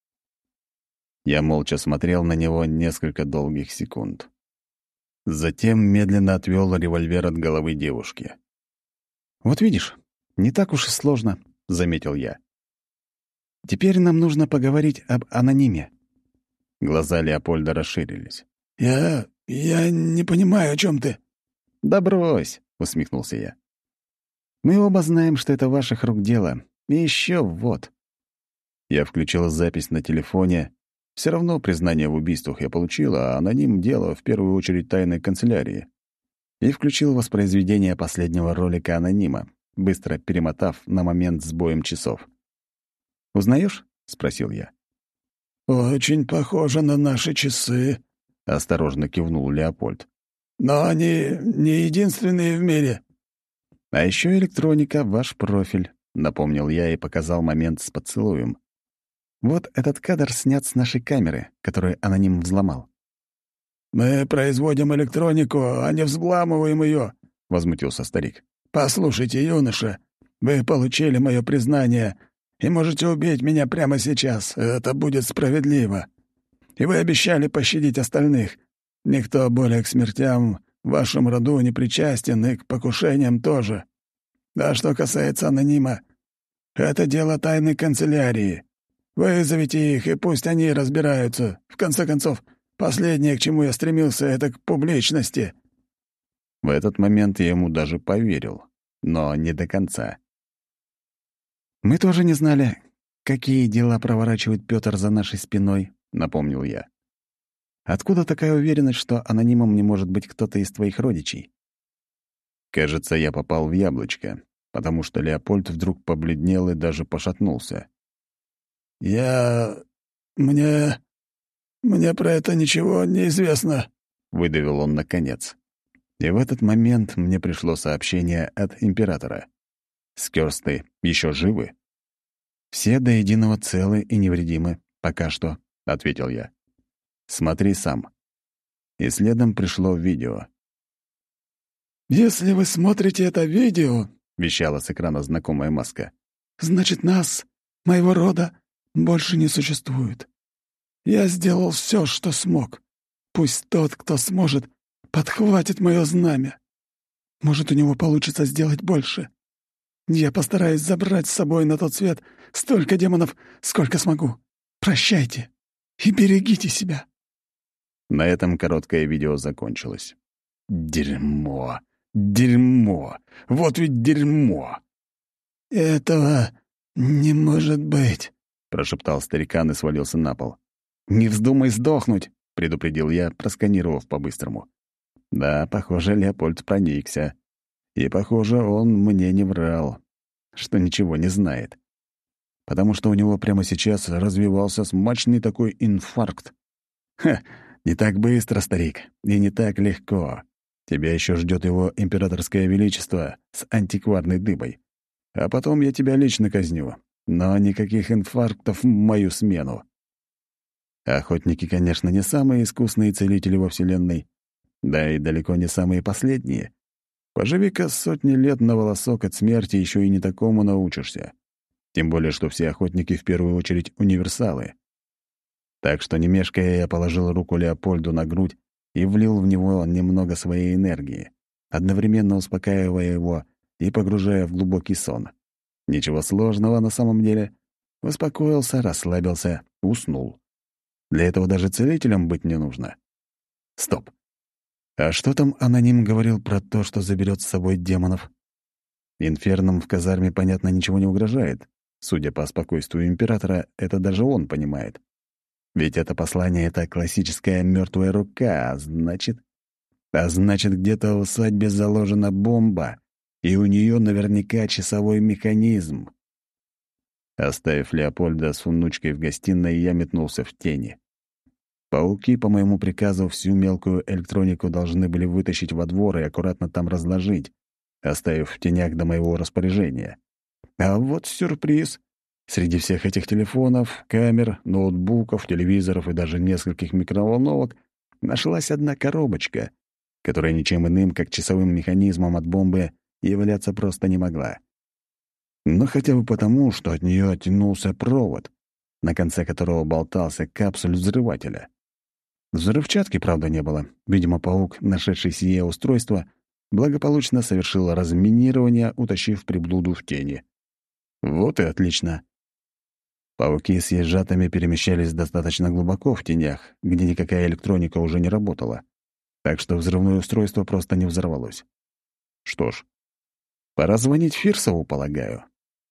Я молча смотрел на него несколько долгих секунд. Затем медленно отвел револьвер от головы девушки. «Вот видишь, не так уж и сложно», — заметил я. «Теперь нам нужно поговорить об анониме». Глаза Леопольда расширились. «Я не понимаю, о чем ты». «Да брось», — усмехнулся я. «Мы оба знаем, что это ваших рук дело. И еще вот». Я включил запись на телефоне. Все равно признание в убийствах я получил, а аноним — дело в первую очередь тайной канцелярии. И включил воспроизведение последнего ролика анонима, быстро перемотав на момент с боем часов. «Узнаешь?» — спросил я. «Очень похоже на наши часы», — осторожно кивнул Леопольд. «Но они не единственные в мире». «А еще электроника — ваш профиль», — напомнил я и показал момент с поцелуем. «Вот этот кадр снят с нашей камеры, которую аноним взломал». «Мы производим электронику, а не взламываем ее», — возмутился старик. «Послушайте, юноша, вы получили мое признание и можете убить меня прямо сейчас. Это будет справедливо. И вы обещали пощадить остальных. Никто более к смертям в вашем роду не причастен, и к покушениям тоже. А что касается анонима, это дело тайной канцелярии. Вызовите их, и пусть они разбираются. В конце концов, последнее, к чему я стремился, — это к публичности». В этот момент я ему даже поверил, но не до конца. «Мы тоже не знали, какие дела проворачивает Пётр за нашей спиной», — напомнил я. «Откуда такая уверенность, что анонимом не может быть кто-то из твоих родичей?» Кажется, я попал в яблочко, потому что Леопольд вдруг побледнел и даже пошатнулся. Мне про это ничего не известно», — выдавил он наконец. И в этот момент мне пришло сообщение от императора. Скёрсты еще живы? «Все до единого целы и невредимы, пока что», — ответил я. «Смотри сам». И следом пришло видео. «Если вы смотрите это видео», — вещала с экрана знакомая маска, «значит, нас, моего рода, больше не существует. Я сделал все, что смог. Пусть тот, кто сможет, подхватит мое знамя. Может, у него получится сделать больше. Я постараюсь забрать с собой на тот свет столько демонов, сколько смогу. Прощайте и берегите себя». На этом короткое видео закончилось. Дерьмо! Дерьмо! Вот ведь дерьмо! «Этого не может быть», — прошептал старикан и свалился на пол. «Не вздумай сдохнуть!» — предупредил я, просканировав по-быстрому. Да, похоже, Леопольд проникся. И, похоже, он мне не врал, что ничего не знает. Потому что у него прямо сейчас развивался смачный такой инфаркт. Ха! Не так быстро, старик, и не так легко. Тебя еще ждет его императорское величество с антикварной дыбой. А потом я тебя лично казню. Но никаких инфарктов в мою смену. Охотники, конечно, не самые искусные целители во Вселенной, да и далеко не самые последние. Поживи-ка сотни лет на волосок от смерти, еще и не такому научишься. Тем более, что все охотники в первую очередь универсалы. Так что, не мешкая, я положил руку Леопольду на грудь и влил в него немного своей энергии, одновременно успокаивая его и погружая в глубокий сон. Ничего сложного на самом деле. Успокоился, расслабился, уснул. Для этого даже целителем быть не нужно. Стоп. А что там аноним говорил про то, что заберет с собой демонов? Инфернам в казарме, понятно, ничего не угрожает. Судя по спокойствию императора, это даже он понимает. Ведь это послание — это классическая мертвая рука, а значит, где-то в усадьбе заложена бомба, и у нее наверняка часовой механизм. Оставив Леопольда с внучкой в гостиной, я метнулся в тени. Пауки, по моему приказу, всю мелкую электронику должны были вытащить во двор и аккуратно там разложить, оставив в тенях до моего распоряжения. А вот сюрприз. Среди всех этих телефонов, камер, ноутбуков, телевизоров и даже нескольких микроволновок нашлась одна коробочка, которая ничем иным, как часовым механизмом от бомбы, являться просто не могла. Но хотя бы потому, что от нее оттянулся провод, на конце которого болтался капсуль взрывателя. Взрывчатки, правда, не было. Видимо, паук, нашедший сие устройство, благополучно совершил разминирование, утащив приблуду в тени. Вот и отлично. Пауки с ежатами перемещались достаточно глубоко в тенях, где никакая электроника уже не работала. Так что взрывное устройство просто не взорвалось. Что ж, пора звонить Фирсову, полагаю.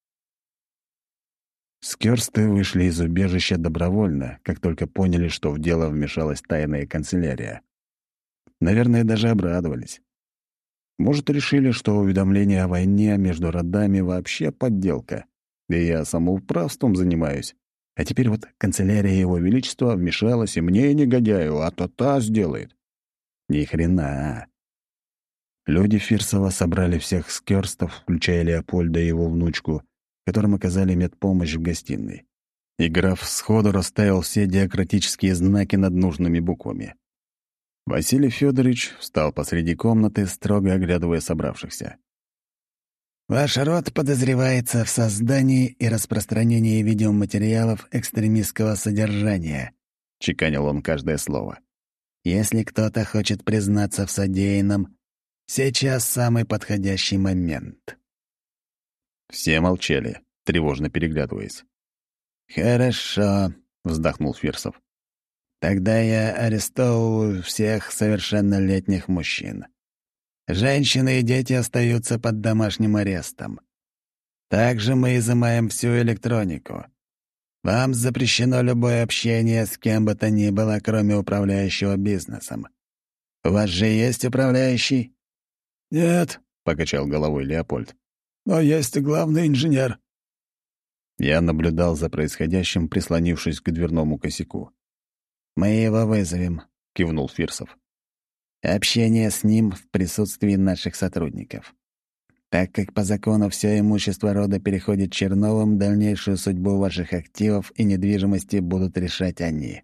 Скёрсты вышли из убежища добровольно, как только поняли, что в дело вмешалась тайная канцелярия. Наверное, даже обрадовались. Может, решили, что уведомление о войне между родами вообще подделка, и я самоуправством занимаюсь. А теперь вот канцелярия Его Величества вмешалась, и мне, негодяю, та сделает. Ни хрена. Люди Фирсова собрали всех скёрстов, включая Леопольда и его внучку, которым оказали медпомощь в гостиной. И граф сходу расставил все диакратические знаки над нужными буквами. Василий Федорович встал посреди комнаты, строго оглядывая собравшихся. Ваш род подозревается в создании и распространении видеоматериалов экстремистского содержания, — чеканил он каждое слово. Если кто-то хочет признаться в содеянном, сейчас самый подходящий момент. Все молчали, тревожно переглядываясь. «Хорошо», — вздохнул Фирсов. «Тогда я арестовываю всех совершеннолетних мужчин. Женщины и дети остаются под домашним арестом. Также мы изымаем всю электронику. Вам запрещено любое общение с кем бы то ни было, кроме управляющего бизнесом. У вас же есть управляющий?» «Нет», — покачал головой Леопольд. «но есть главный инженер». Я наблюдал за происходящим, прислонившись к дверному косяку. «Мы его вызовем», — кивнул Фирсов. Общение с ним в присутствии наших сотрудников. Так как по закону все имущество рода переходит Черновым, дальнейшую судьбу ваших активов и недвижимости будут решать они».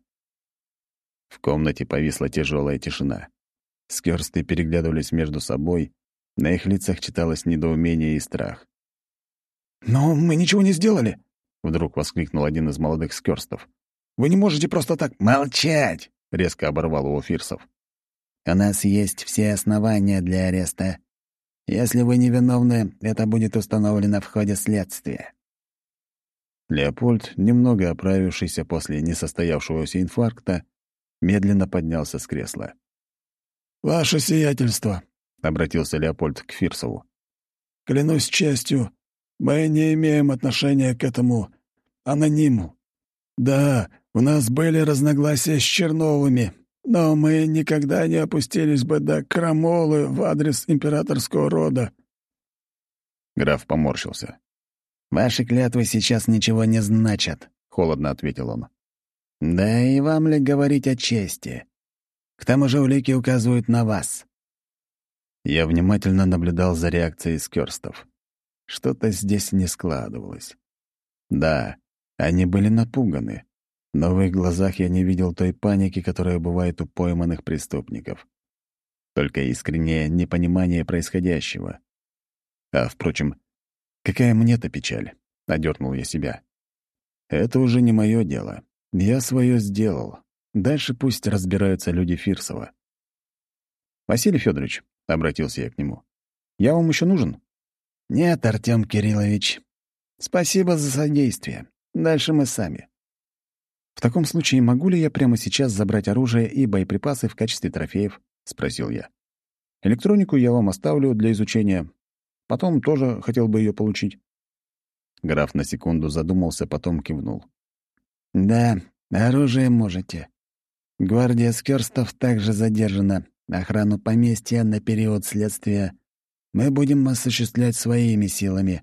В комнате повисла тяжелая тишина. Скёрсты переглядывались между собой, на их лицах читалось недоумение и страх. «Но мы ничего не сделали!» — вдруг воскликнул один из молодых скёрстов. «Вы не можете просто так...» «Молчать!» — резко оборвал его Фирсов. «У нас есть все основания для ареста. Если вы невиновны, это будет установлено в ходе следствия». Леопольд, немного оправившийся после несостоявшегося инфаркта, медленно поднялся с кресла. «Ваше сиятельство», — обратился Леопольд к Фирсову. «клянусь честью, мы не имеем отношения к этому анониму. Да, у нас были разногласия с Черновыми, но мы никогда не опустились бы до крамолы в адрес императорского рода». Граф поморщился. «Ваши клятвы сейчас ничего не значат», — холодно ответил он. «Да и вам ли говорить о чести? К тому же улики указывают на вас». Я внимательно наблюдал за реакцией скёрстов. Что-то здесь не складывалось. Да, они были напуганы, но в их глазах я не видел той паники, которая бывает у пойманных преступников. Только искреннее непонимание происходящего. А, впрочем, какая мне-то печаль? Одернул я себя. Это уже не мое дело. Я свое сделал. Дальше пусть разбираются люди Фирсова. «Василий Федорович, обратился я к нему, — «я вам еще нужен?» «Нет, Артём Кириллович. Спасибо за содействие. Дальше мы сами». «В таком случае могу ли я прямо сейчас забрать оружие и боеприпасы в качестве трофеев?» — спросил я. «Электронику я вам оставлю для изучения. Потом тоже хотел бы ее получить». Граф на секунду задумался, потом кивнул. «Да, оружие можете. Гвардия Скёрстов также задержана. Охрану поместья на период следствия мы будем осуществлять своими силами».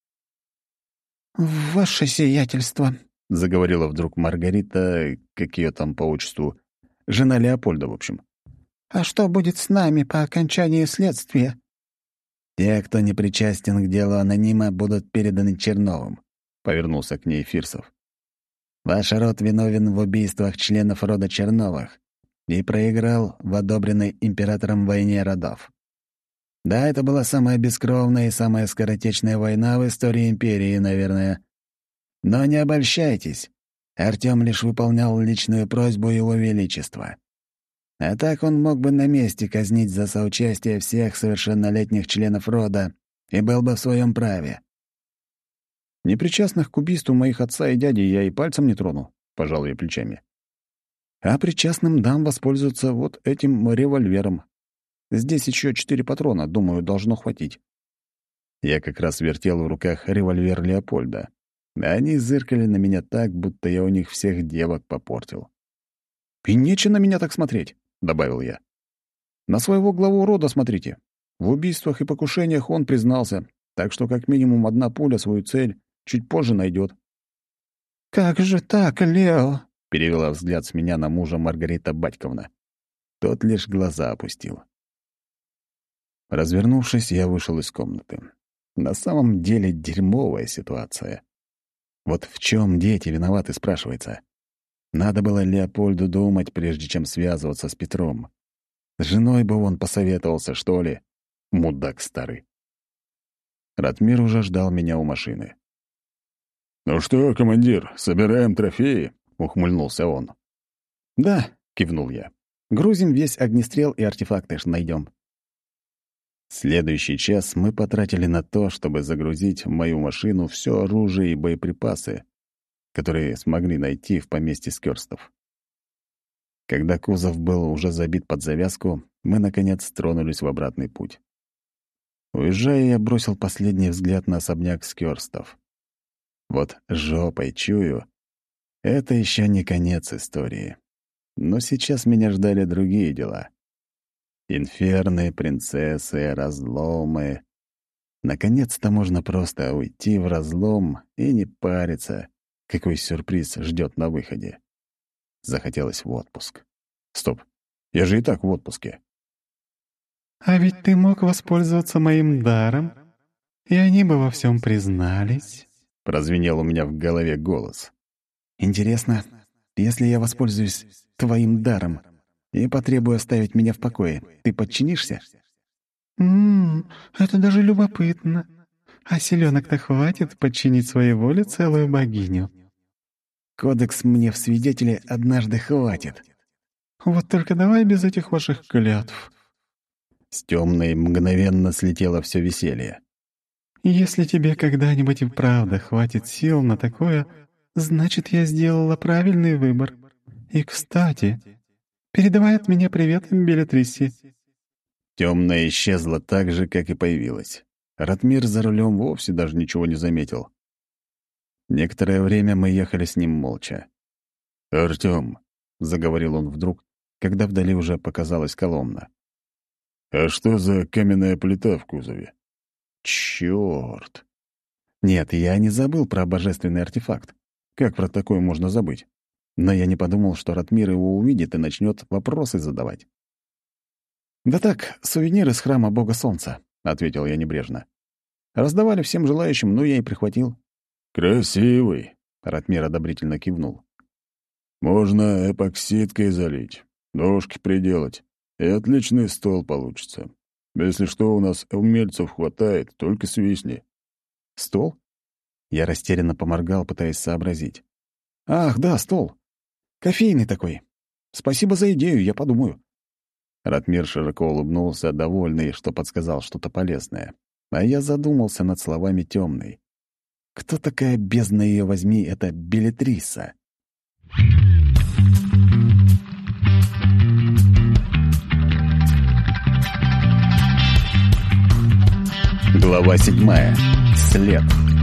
«Ваше сиятельство», — заговорила вдруг Маргарита, как ее там по отчеству, жена Леопольда, в общем. «А что будет с нами по окончании следствия?» «Те, кто не причастен к делу анонима, будут переданы Черновым», — повернулся к ней Фирсов. «Ваш род виновен в убийствах членов рода Черновых и проиграл в одобренной императором войне родов. Да, это была самая бескровная и самая скоротечная война в истории империи, наверное. Но не обольщайтесь. Артём лишь выполнял личную просьбу Его Величества. А так он мог бы на месте казнить за соучастие всех совершеннолетних членов рода и был бы в своем праве». «Непричастных к убийству моих отца и дяди я и пальцем не трону», — пожал я плечами. «А причастным дам воспользоваться вот этим револьвером. Здесь еще 4 патрона, думаю, должно хватить». Я как раз вертел в руках револьвер Леопольда. Они зыркали на меня так, будто я у них всех девок попортил. «И нечего на меня так смотреть», — добавил я. «На своего главу рода смотрите. В убийствах и покушениях он признался, так что как минимум одна пуля свою цель чуть позже найдет». «Как же так, Лео?» — перевела взгляд с меня на мужа Маргарита Батьковна. Тот лишь глаза опустил. Развернувшись, я вышел из комнаты. На самом деле дерьмовая ситуация. Вот в чем дети виноваты, спрашивается. Надо было Леопольду думать, прежде чем связываться с Петром. С женой бы он посоветовался, что ли? Мудак старый. Ратмир уже ждал меня у машины. «Ну что, командир, собираем трофеи?» — ухмыльнулся он. «Да», — кивнул я. «Грузим весь огнестрел и артефакты найдем». Следующий час мы потратили на то, чтобы загрузить в мою машину все оружие и боеприпасы, которые смогли найти в поместье Скёрстов. Когда кузов был уже забит под завязку, мы, наконец, тронулись в обратный путь. Уезжая, я бросил последний взгляд на особняк Скёрстов. Вот жопой чую, это еще не конец истории. Но сейчас меня ждали другие дела. Инферны, принцессы, разломы. Наконец-то можно просто уйти в разлом и не париться, какой сюрприз ждет на выходе. Захотелось в отпуск. Стоп, я же и так в отпуске. А ведь ты мог воспользоваться моим даром, и они бы во всем признались. Прозвенел у меня в голове голос. Интересно, если я воспользуюсь твоим даром и потребую оставить меня в покое, ты подчинишься? Это даже любопытно. А селенок-то хватит подчинить своей воле целую богиню. Кодекс мне в свидетели однажды хватит. Вот только давай без этих ваших клятв. С темной мгновенно слетело все веселье. Если тебе когда-нибудь и правда хватит сил на такое, значит, я сделала правильный выбор. И, кстати, передавай от меня привет Беллетрисе. Темная исчезла так же, как и появилась. Ратмир за рулем вовсе даже ничего не заметил. Некоторое время мы ехали с ним молча. «Артём», — заговорил он вдруг, когда вдали уже показалась Коломна. «а что за каменная плита в кузове?» Чёрт! Нет, я не забыл про божественный артефакт. Как про такое можно забыть? Но я не подумал, что Ратмир его увидит и начнет вопросы задавать. «Да так, сувенир из храма Бога Солнца», — ответил я небрежно. «Раздавали всем желающим, но я и прихватил». «Красивый», — Ратмир одобрительно кивнул. «Можно эпоксидкой залить, ножки приделать, и отличный стол получится. Если что, у нас умельцев хватает, только свистни». «Стол?» Я растерянно поморгал, пытаясь сообразить. «Ах, да, стол. Кофейный такой. Спасибо за идею, я подумаю». Ратмир широко улыбнулся, довольный, что подсказал что-то полезное. А я задумался над словами темной. Кто такая, бездна ее возьми, эта Беллетриса? Глава 7. След.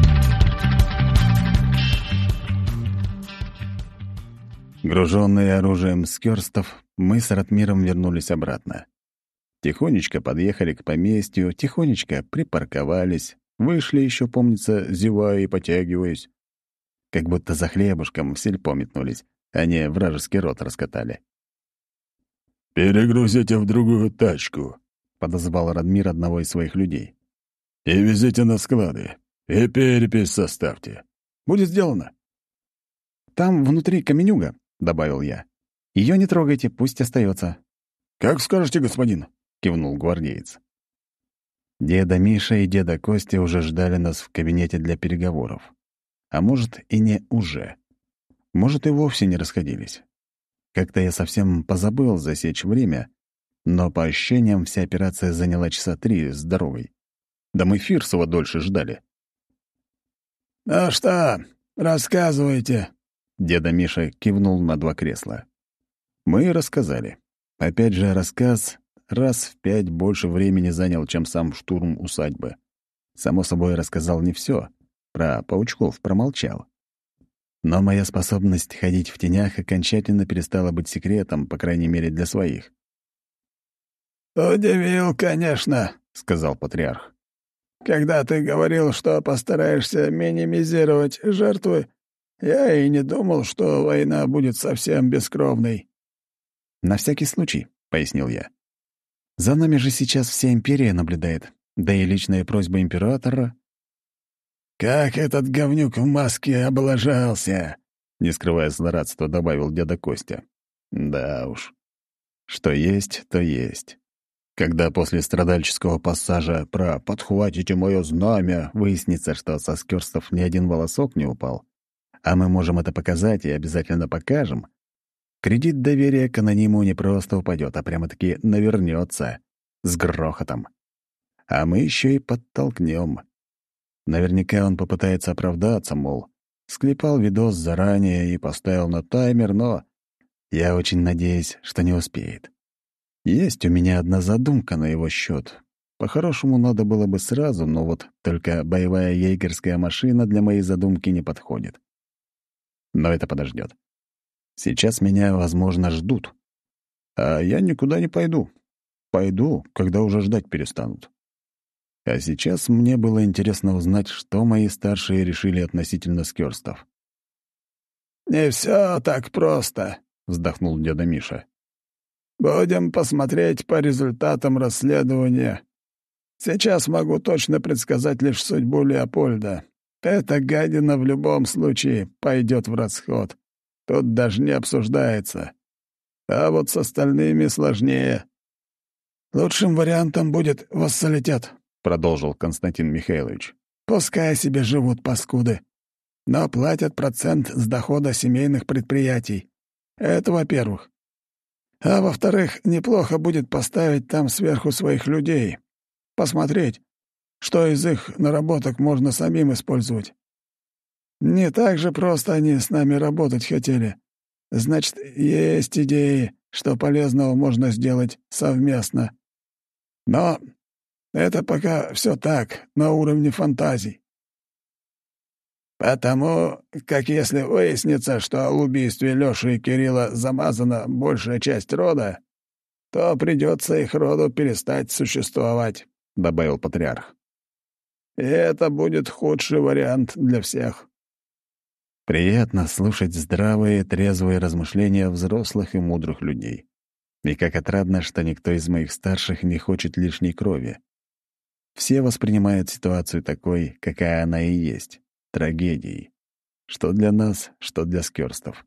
Груженные оружием скёрстов, мы с Ратмиром вернулись обратно. Тихонечко подъехали к поместью, тихонечко припарковались, вышли еще, помнится, зевая и потягиваясь. Как будто за хлебушком в сельпо метнулись, а не вражеский рот раскатали. «Перегрузите в другую тачку», — подозвал Ратмир одного из своих людей. «И везите на склады, и перепись составьте». «Будет сделано». «Там внутри каменюга», — добавил я. Ее не трогайте, пусть остается. «Как скажете, господин», — кивнул гвардеец. Деда Миша и деда Костя уже ждали нас в кабинете для переговоров. А может, и не уже. Может, и вовсе не расходились. Как-то я совсем позабыл засечь время, но по ощущениям вся операция заняла часа 3 с дорогой. Да мы Фирсова дольше ждали. «Ну что, рассказывайте», — деда Миша кивнул на 2 кресла. Мы и рассказали. Опять же, рассказ раз в 5 больше времени занял, чем сам штурм усадьбы. Само собой, рассказал не все. Про паучков промолчал. Но моя способность ходить в тенях окончательно перестала быть секретом, по крайней мере, для своих. «Удивил, конечно», — сказал патриарх. «Когда ты говорил, что постараешься минимизировать жертвы, я и не думал, что война будет совсем бескровной». «На всякий случай», — пояснил я. «За нами же сейчас вся империя наблюдает, да и личная просьба императора». «Как этот говнюк в маске облажался!» — не скрывая злорадства, добавил деда Костя. «Да уж. Что есть, то есть. Когда после страдальческого пассажа про «подхватите мое знамя» выяснится, что со скёрстов ни один волосок не упал, а мы можем это показать и обязательно покажем, кредит доверия к анониму не просто упадет, а прямо-таки навернется с грохотом. А мы еще и подтолкнем. Наверняка он попытается оправдаться, мол, склепал видос заранее и поставил на таймер, но я очень надеюсь, что не успеет. Есть у меня одна задумка на его счет. По-хорошему, надо было бы сразу, но вот только боевая егерская машина для моей задумки не подходит. Но это подождет. Сейчас меня, возможно, ждут. А я никуда не пойду. Пойду, когда уже ждать перестанут. А сейчас мне было интересно узнать, что мои старшие решили относительно скёрстов. «Не все так просто», — вздохнул деда Миша. Будем посмотреть по результатам расследования. Сейчас могу точно предсказать лишь судьбу Леопольда. Эта гадина в любом случае пойдет в расход. Тут даже не обсуждается. А вот с остальными сложнее. «Лучшим вариантом будет вассалитет», — продолжил Константин Михайлович. «Пускай себе живут паскуды, но платят процент с дохода семейных предприятий. Это во-первых. А во-вторых, неплохо будет поставить там сверху своих людей, посмотреть, что из их наработок можно самим использовать. Не так же просто они с нами работать хотели. Значит, есть идеи, что полезного можно сделать совместно. Но это пока все так, на уровне фантазий. Потому как если выяснится, что об убийстве Лёши и Кирилла замазана большая часть рода, то придется их роду перестать существовать», — добавил патриарх. «И это будет худший вариант для всех». Приятно слушать здравые, трезвые размышления взрослых и мудрых людей. И как отрадно, что никто из моих старших не хочет лишней крови. Все воспринимают ситуацию такой, какая она и есть — трагедией. Что для нас, что для скёрстов.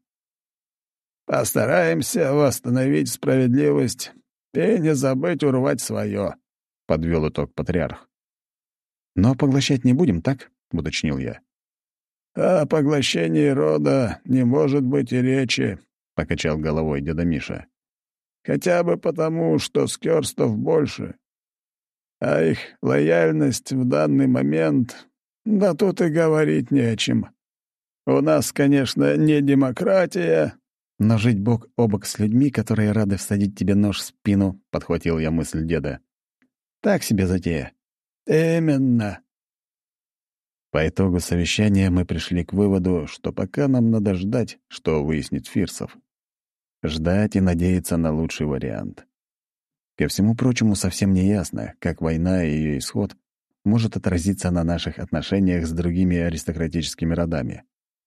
«Постараемся восстановить справедливость и не забыть урвать свое», — подвел итог патриарх. «Но поглощать не будем, так?» — уточнил я. «О поглощении рода не может быть и речи», — покачал головой деда Миша. «Хотя бы потому, что скёрстов больше. А их лояльность в данный момент, да тут и говорить не о чем. У нас, конечно, не демократия». «Но жить бок о бок с людьми, которые рады всадить тебе нож в спину», — подхватил я мысль деда. «Так себе затея». «Именно». По итогу совещания мы пришли к выводу, что пока нам надо ждать, что выяснит Фирсов. Ждать и надеяться на лучший вариант. Ко всему прочему, совсем не ясно, как война и ее исход может отразиться на наших отношениях с другими аристократическими родами.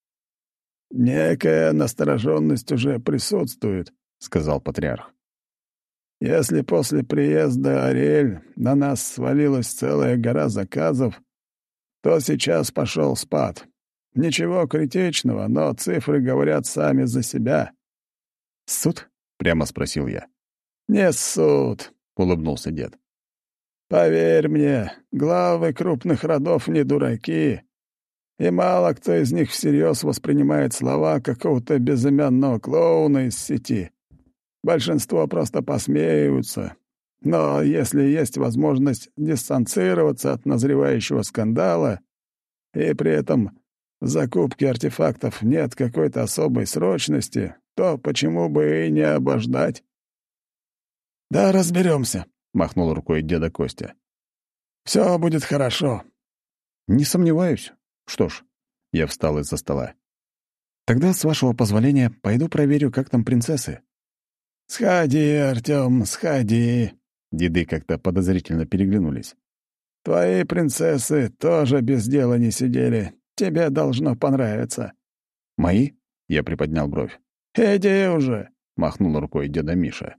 «Некая настороженность уже присутствует», — сказал патриарх. «Если после приезда Ариэль на нас свалилась целая гора заказов, то сейчас пошел спад. Ничего критичного, но цифры говорят сами за себя». «Суд?» — прямо спросил я. «Не суд», — улыбнулся дед. «Поверь мне, главы крупных родов не дураки, и мало кто из них всерьез воспринимает слова какого-то безымянного клоуна из сети. Большинство просто посмеиваются. Но если есть возможность дистанцироваться от назревающего скандала, и при этом в закупке артефактов нет какой-то особой срочности, то почему бы и не обождать?» «Да разберемся», — махнул рукой деда Костя. «Все будет хорошо». «Не сомневаюсь. Что ж», — я встал из-за стола. «Тогда, с вашего позволения, пойду проверю, как там принцессы». «Сходи, Артём, сходи». Деды как-то подозрительно переглянулись. «Твои принцессы тоже без дела не сидели. Тебе должно понравиться». «Мои?» — я приподнял бровь. «Иди уже», — махнул рукой деда Миша.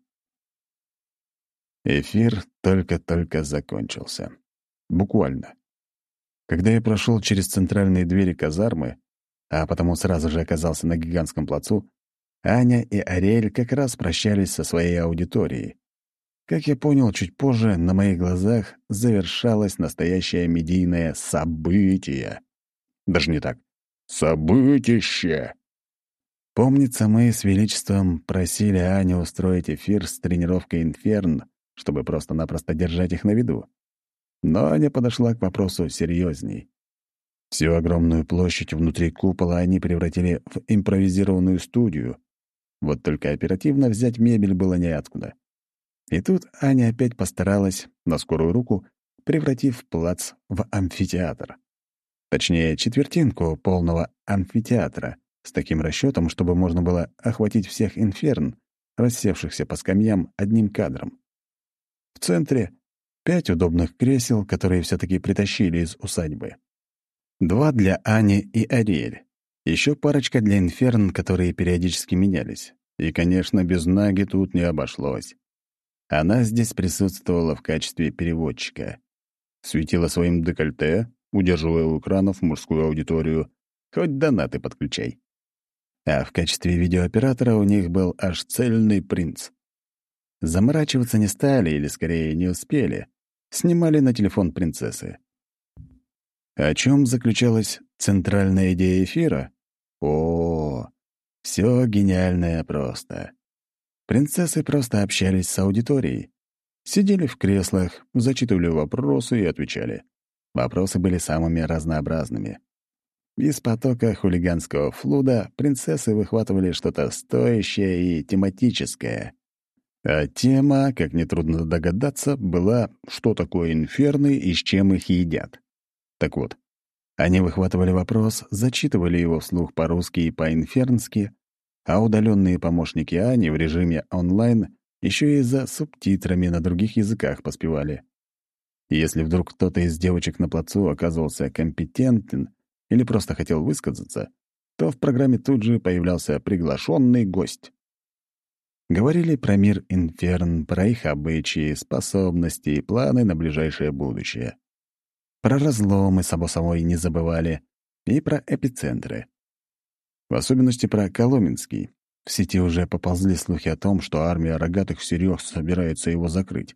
Эфир только-только закончился. Буквально. Когда я прошел через центральные двери казармы, а потому сразу же оказался на гигантском плацу, Аня и Ариэль как раз прощались со своей аудиторией. Как я понял чуть позже, на моих глазах завершалось настоящее медийное событие. Даже не так. Событище! Помнится, мы с Величеством просили Аню устроить эфир с тренировкой «Инферн», чтобы просто-напросто держать их на виду. Но Аня подошла к вопросу серьезней. Всю огромную площадь внутри купола они превратили в импровизированную студию. Вот только оперативно взять мебель было неоткуда. И тут Аня опять постаралась, на скорую руку, превратив плац в амфитеатр. Точнее, четвертинку полного амфитеатра, с таким расчетом, чтобы можно было охватить всех инферн, рассевшихся по скамьям одним кадром. В центре 5 удобных кресел, которые все-таки притащили из усадьбы. 2 для Ани и Ариэль. Еще парочка для инферн, которые периодически менялись. И, конечно, без Наги тут не обошлось. Она здесь присутствовала в качестве переводчика. Светила своим декольте, удерживая у экранов мужскую аудиторию. Хоть донаты подключай. А в качестве видеооператора у них был аж цельный принц. Заморачиваться не стали, или, скорее, не успели. Снимали на телефон принцессы. О чем заключалась центральная идея эфира? О, все гениальное просто. Принцессы просто общались с аудиторией. Сидели в креслах, зачитывали вопросы и отвечали. Вопросы были самыми разнообразными. Из потока хулиганского флуда принцессы выхватывали что-то стоящее и тематическое. А тема, как нетрудно догадаться, была, что такое инферны и с чем их едят. Так вот, они выхватывали вопрос, зачитывали его вслух по-русски и по-инфернски, а удаленные помощники Ани в режиме онлайн еще и за субтитрами на других языках поспевали. Если вдруг кто-то из девочек на плацу оказывался компетентен или просто хотел высказаться, то в программе тут же появлялся приглашенный гость. Говорили про мир инферн, про их обычаи, способности и планы на ближайшее будущее. Про разломы, само собой, не забывали, и про эпицентры. В особенности про Коломенский. В сети уже поползли слухи о том, что армия рогатых всерьез собирается его закрыть.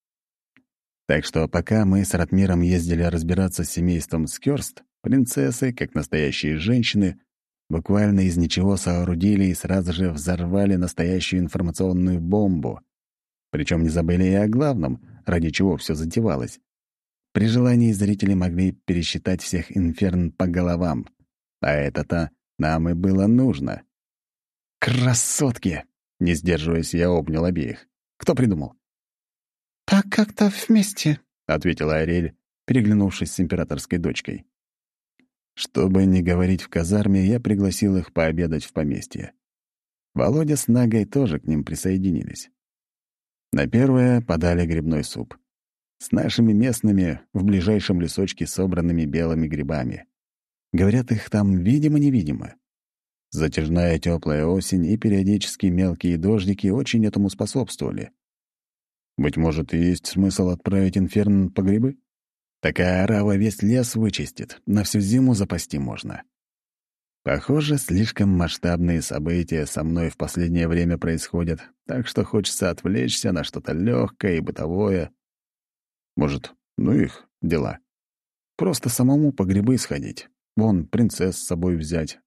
Так что пока мы с Ратмиром ездили разбираться с семейством Скёрст, принцессы, как настоящие женщины, буквально из ничего соорудили и сразу же взорвали настоящую информационную бомбу. Причем не забыли и о главном, ради чего все затевалось. При желании зрители могли пересчитать всех инферн по головам. А это-то нам и было нужно. «Красотки!» — не сдерживаясь, я обнял обеих. «Кто придумал?» «Так как-то вместе», — ответила Ариэль, переглянувшись с императорской дочкой. Чтобы не говорить в казарме, я пригласил их пообедать в поместье. Володя с Нагой тоже к ним присоединились. На первое подали грибной суп. С нашими местными в ближайшем лесочке собранными белыми грибами. Говорят, их там видимо-невидимо. Затяжная теплая осень и периодически мелкие дождики очень этому способствовали. Быть может, и есть смысл отправить инферн по грибы? Такая орава весь лес вычистит, на всю зиму запасти можно. Похоже, слишком масштабные события со мной в последнее время происходят, так что хочется отвлечься на что-то легкое и бытовое. Может, ну их дела. Просто самому по грибы сходить. Вон, принцесс с собой взять.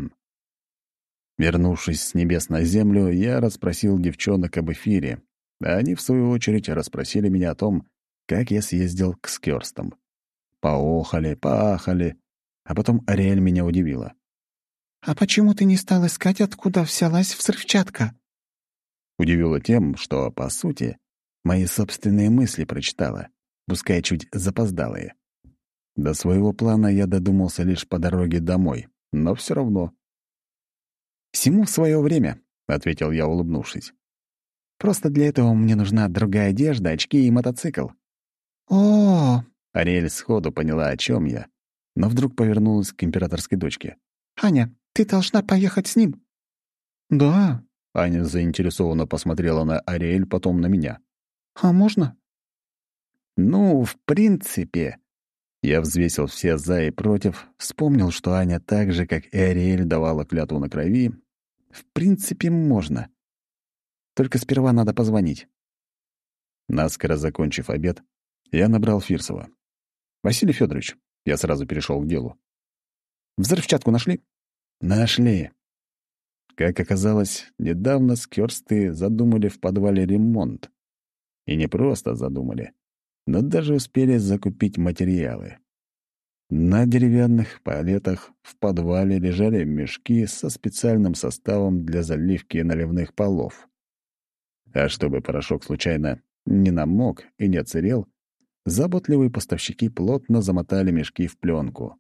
Вернувшись с небес на землю, я расспросил девчонок об эфире, а они, в свою очередь, расспросили меня о том, как я съездил к Скёрстам. Поохали, поахали, а потом Ариэль меня удивила. «А почему ты не стал искать, откуда взялась взрывчатка?» Удивила тем, что, по сути, мои собственные мысли прочитала, пускай чуть запоздалые. До своего плана я додумался лишь по дороге домой, но все равно. «Всему свое время», — ответил я, улыбнувшись. «Просто для этого мне нужна другая одежда, очки и мотоцикл». «О, Ариэль сходу поняла, о чем я, но вдруг повернулась к императорской дочке. Аня, ты должна поехать с ним». «Да». Аня заинтересованно посмотрела на Ариэль, потом на меня. «А можно?» «Ну, в принципе...» Я взвесил все «за» и «против», вспомнил, что Аня так же, как и Ариэль, давала клятву на крови. В принципе, можно. Только сперва надо позвонить. Наскоро закончив обед, я набрал Фирсова. «Василий Федорович», я сразу перешел к делу. «Взрывчатку нашли?» «Нашли». Как оказалось, недавно Скёрсты задумали в подвале ремонт. И не просто задумали, но даже успели закупить материалы. На деревянных палетах в подвале лежали мешки со специальным составом для заливки наливных полов. А чтобы порошок случайно не намок и не отсырел, заботливые поставщики плотно замотали мешки в пленку.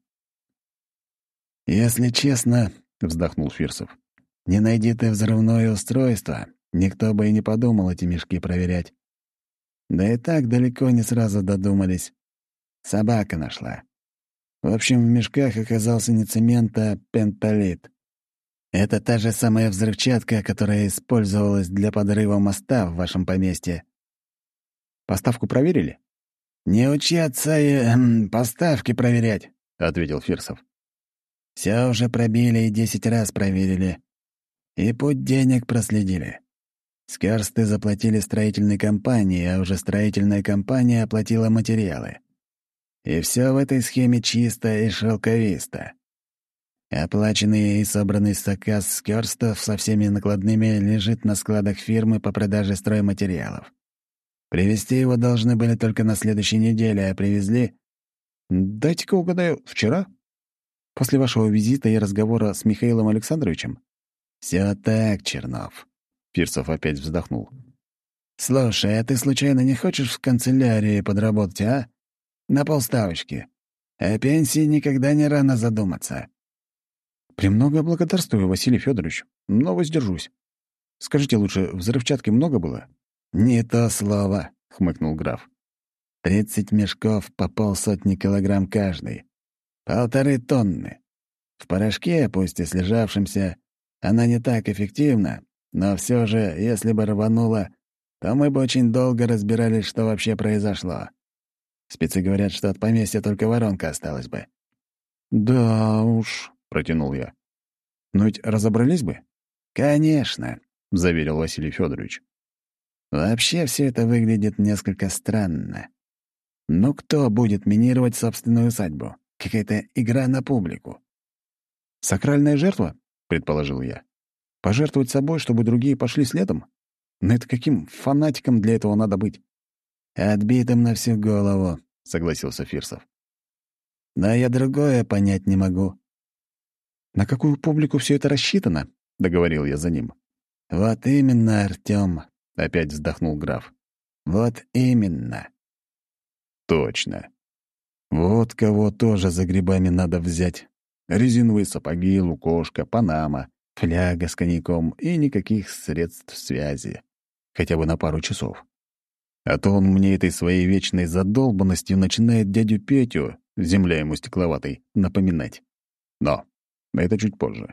«Если честно, — вздохнул Фирсов, — не найди ты взрывное устройство, никто бы и не подумал эти мешки проверять. Да и так далеко не сразу додумались. Собака нашла. В общем, в мешках оказался не цемент, а пентолит. Это та же самая взрывчатка, которая использовалась для подрыва моста в вашем поместье. Поставку проверили? «Не учи отца поставки проверять», — ответил Фирсов. «Все уже пробили и 10 раз проверили. И путь денег проследили. Скёрсты заплатили строительной компании, а уже строительная компания оплатила материалы. И все в этой схеме чисто и шелковисто. Оплаченный и собранный заказ скёрстов со всеми накладными лежит на складах фирмы по продаже стройматериалов. Привезти его должны были только на следующей неделе, а привезли... Дайте-ка угадаю, вчера? После вашего визита и разговора с Михаилом Александровичем? Все так, Чернов. Фирсов опять вздохнул. «Слушай, а ты случайно не хочешь в канцелярии подработать, а? На полставочки. О пенсии никогда не рано задуматься». «Премного благодарствую, Василий Федорович, но воздержусь. Скажите лучше, взрывчатки много было?» «Не то слово», — хмыкнул граф. 30 мешков по 50 килограмм каждый. 1,5 тонны. В порошке, пусть и слежавшемся, она не так эффективна, но все же, если бы рвануло, то мы бы очень долго разбирались, что вообще произошло. Спецы говорят, что от поместья только воронка осталась бы». «Да уж», — протянул я. «Но ведь разобрались бы?» «Конечно», — заверил Василий Федорович. «Вообще все это выглядит несколько странно. Ну кто будет минировать собственную усадьбу? Какая-то игра на публику». «Сакральная жертва?» — предположил я. «Пожертвовать собой, чтобы другие пошли следом? Но это каким фанатиком для этого надо быть?» «Отбитым на всю голову», — согласился Фирсов. «Но я другое понять не могу». «На какую публику все это рассчитано?» — договорил я за ним. «Вот именно, Артём», — опять вздохнул граф. «Вот именно». «Точно. Вот кого тоже за грибами надо взять. Резиновые сапоги, лукошко, панама, фляга с коньяком и никаких средств связи. Хотя бы на пару часов. А то он мне этой своей вечной задолбанностью начинает дядю Петю, земля ему стекловатой, напоминать. Но это чуть позже.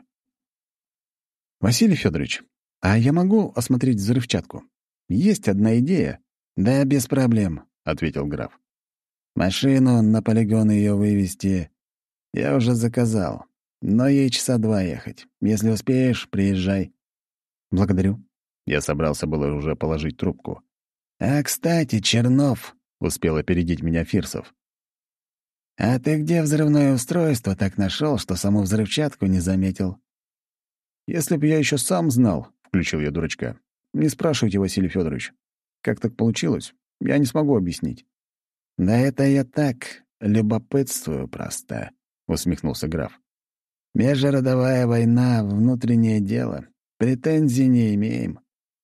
«Василий Федорович, а я могу осмотреть взрывчатку? Есть одна идея». «Да, без проблем», — ответил граф. «Машину на полигон ее вывести я уже заказал, но ей часа 2 ехать. Если успеешь, приезжай». «Благодарю». Я собрался было уже положить трубку. «А, кстати, Чернов», — успел опередить меня Фирсов. «А ты где взрывное устройство так нашел, что саму взрывчатку не заметил?» «Если бы я еще сам знал», — включил я дурачка. «Не спрашивайте, Василий Федорович. Как так получилось? Я не смогу объяснить». «Да это я так, любопытствую просто», — усмехнулся граф. «Межродовая война — внутреннее дело. Претензий не имеем».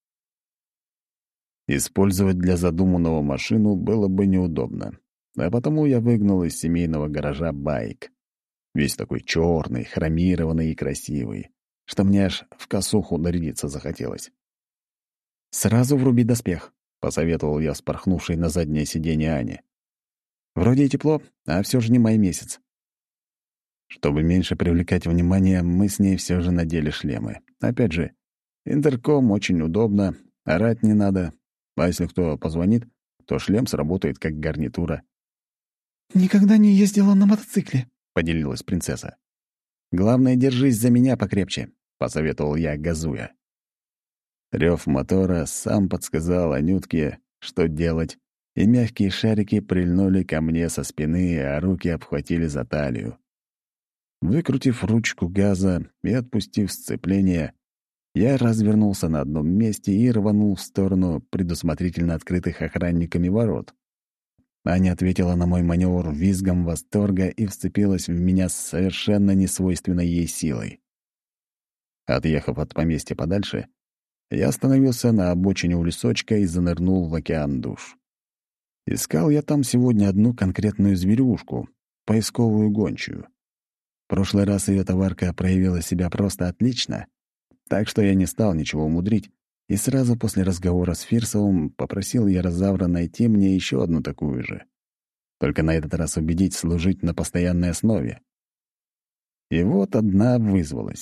Использовать для задуманного машину было бы неудобно, а потому я выгнал из семейного гаража байк. Весь такой черный, хромированный и красивый, что мне аж в косуху нарядиться захотелось. «Сразу вруби доспех», — посоветовал я вспорхнувшей на заднее сиденье Ане. «Вроде и тепло, а все же не май месяц». Чтобы меньше привлекать внимание, мы с ней все же надели шлемы. Опять же, интерком очень удобно, орать не надо, а если кто позвонит, то шлем сработает как гарнитура. «Никогда не ездила на мотоцикле», — поделилась принцесса. «Главное, держись за меня покрепче», — посоветовал я, газуя. Рёв мотора сам подсказал Анютке, что делать, и мягкие шарики прильнули ко мне со спины, а руки обхватили за талию. Выкрутив ручку газа и отпустив сцепление, я развернулся на одном месте и рванул в сторону предусмотрительно открытых охранниками ворот. Аня ответила на мой маневр визгом восторга и вцепилась в меня с совершенно несвойственной ей силой. Отъехав от поместья подальше, я остановился на обочине у лесочка и занырнул в океан душ. Искал я там сегодня одну конкретную зверюшку, поисковую гончую. В прошлый раз ее товарка проявила себя просто отлично, так что я не стал ничего мудрить, и сразу после разговора с Фирсовым попросил Ярозавра найти мне еще одну такую же. Только на этот раз убедить служить на постоянной основе. И вот одна вызвалась.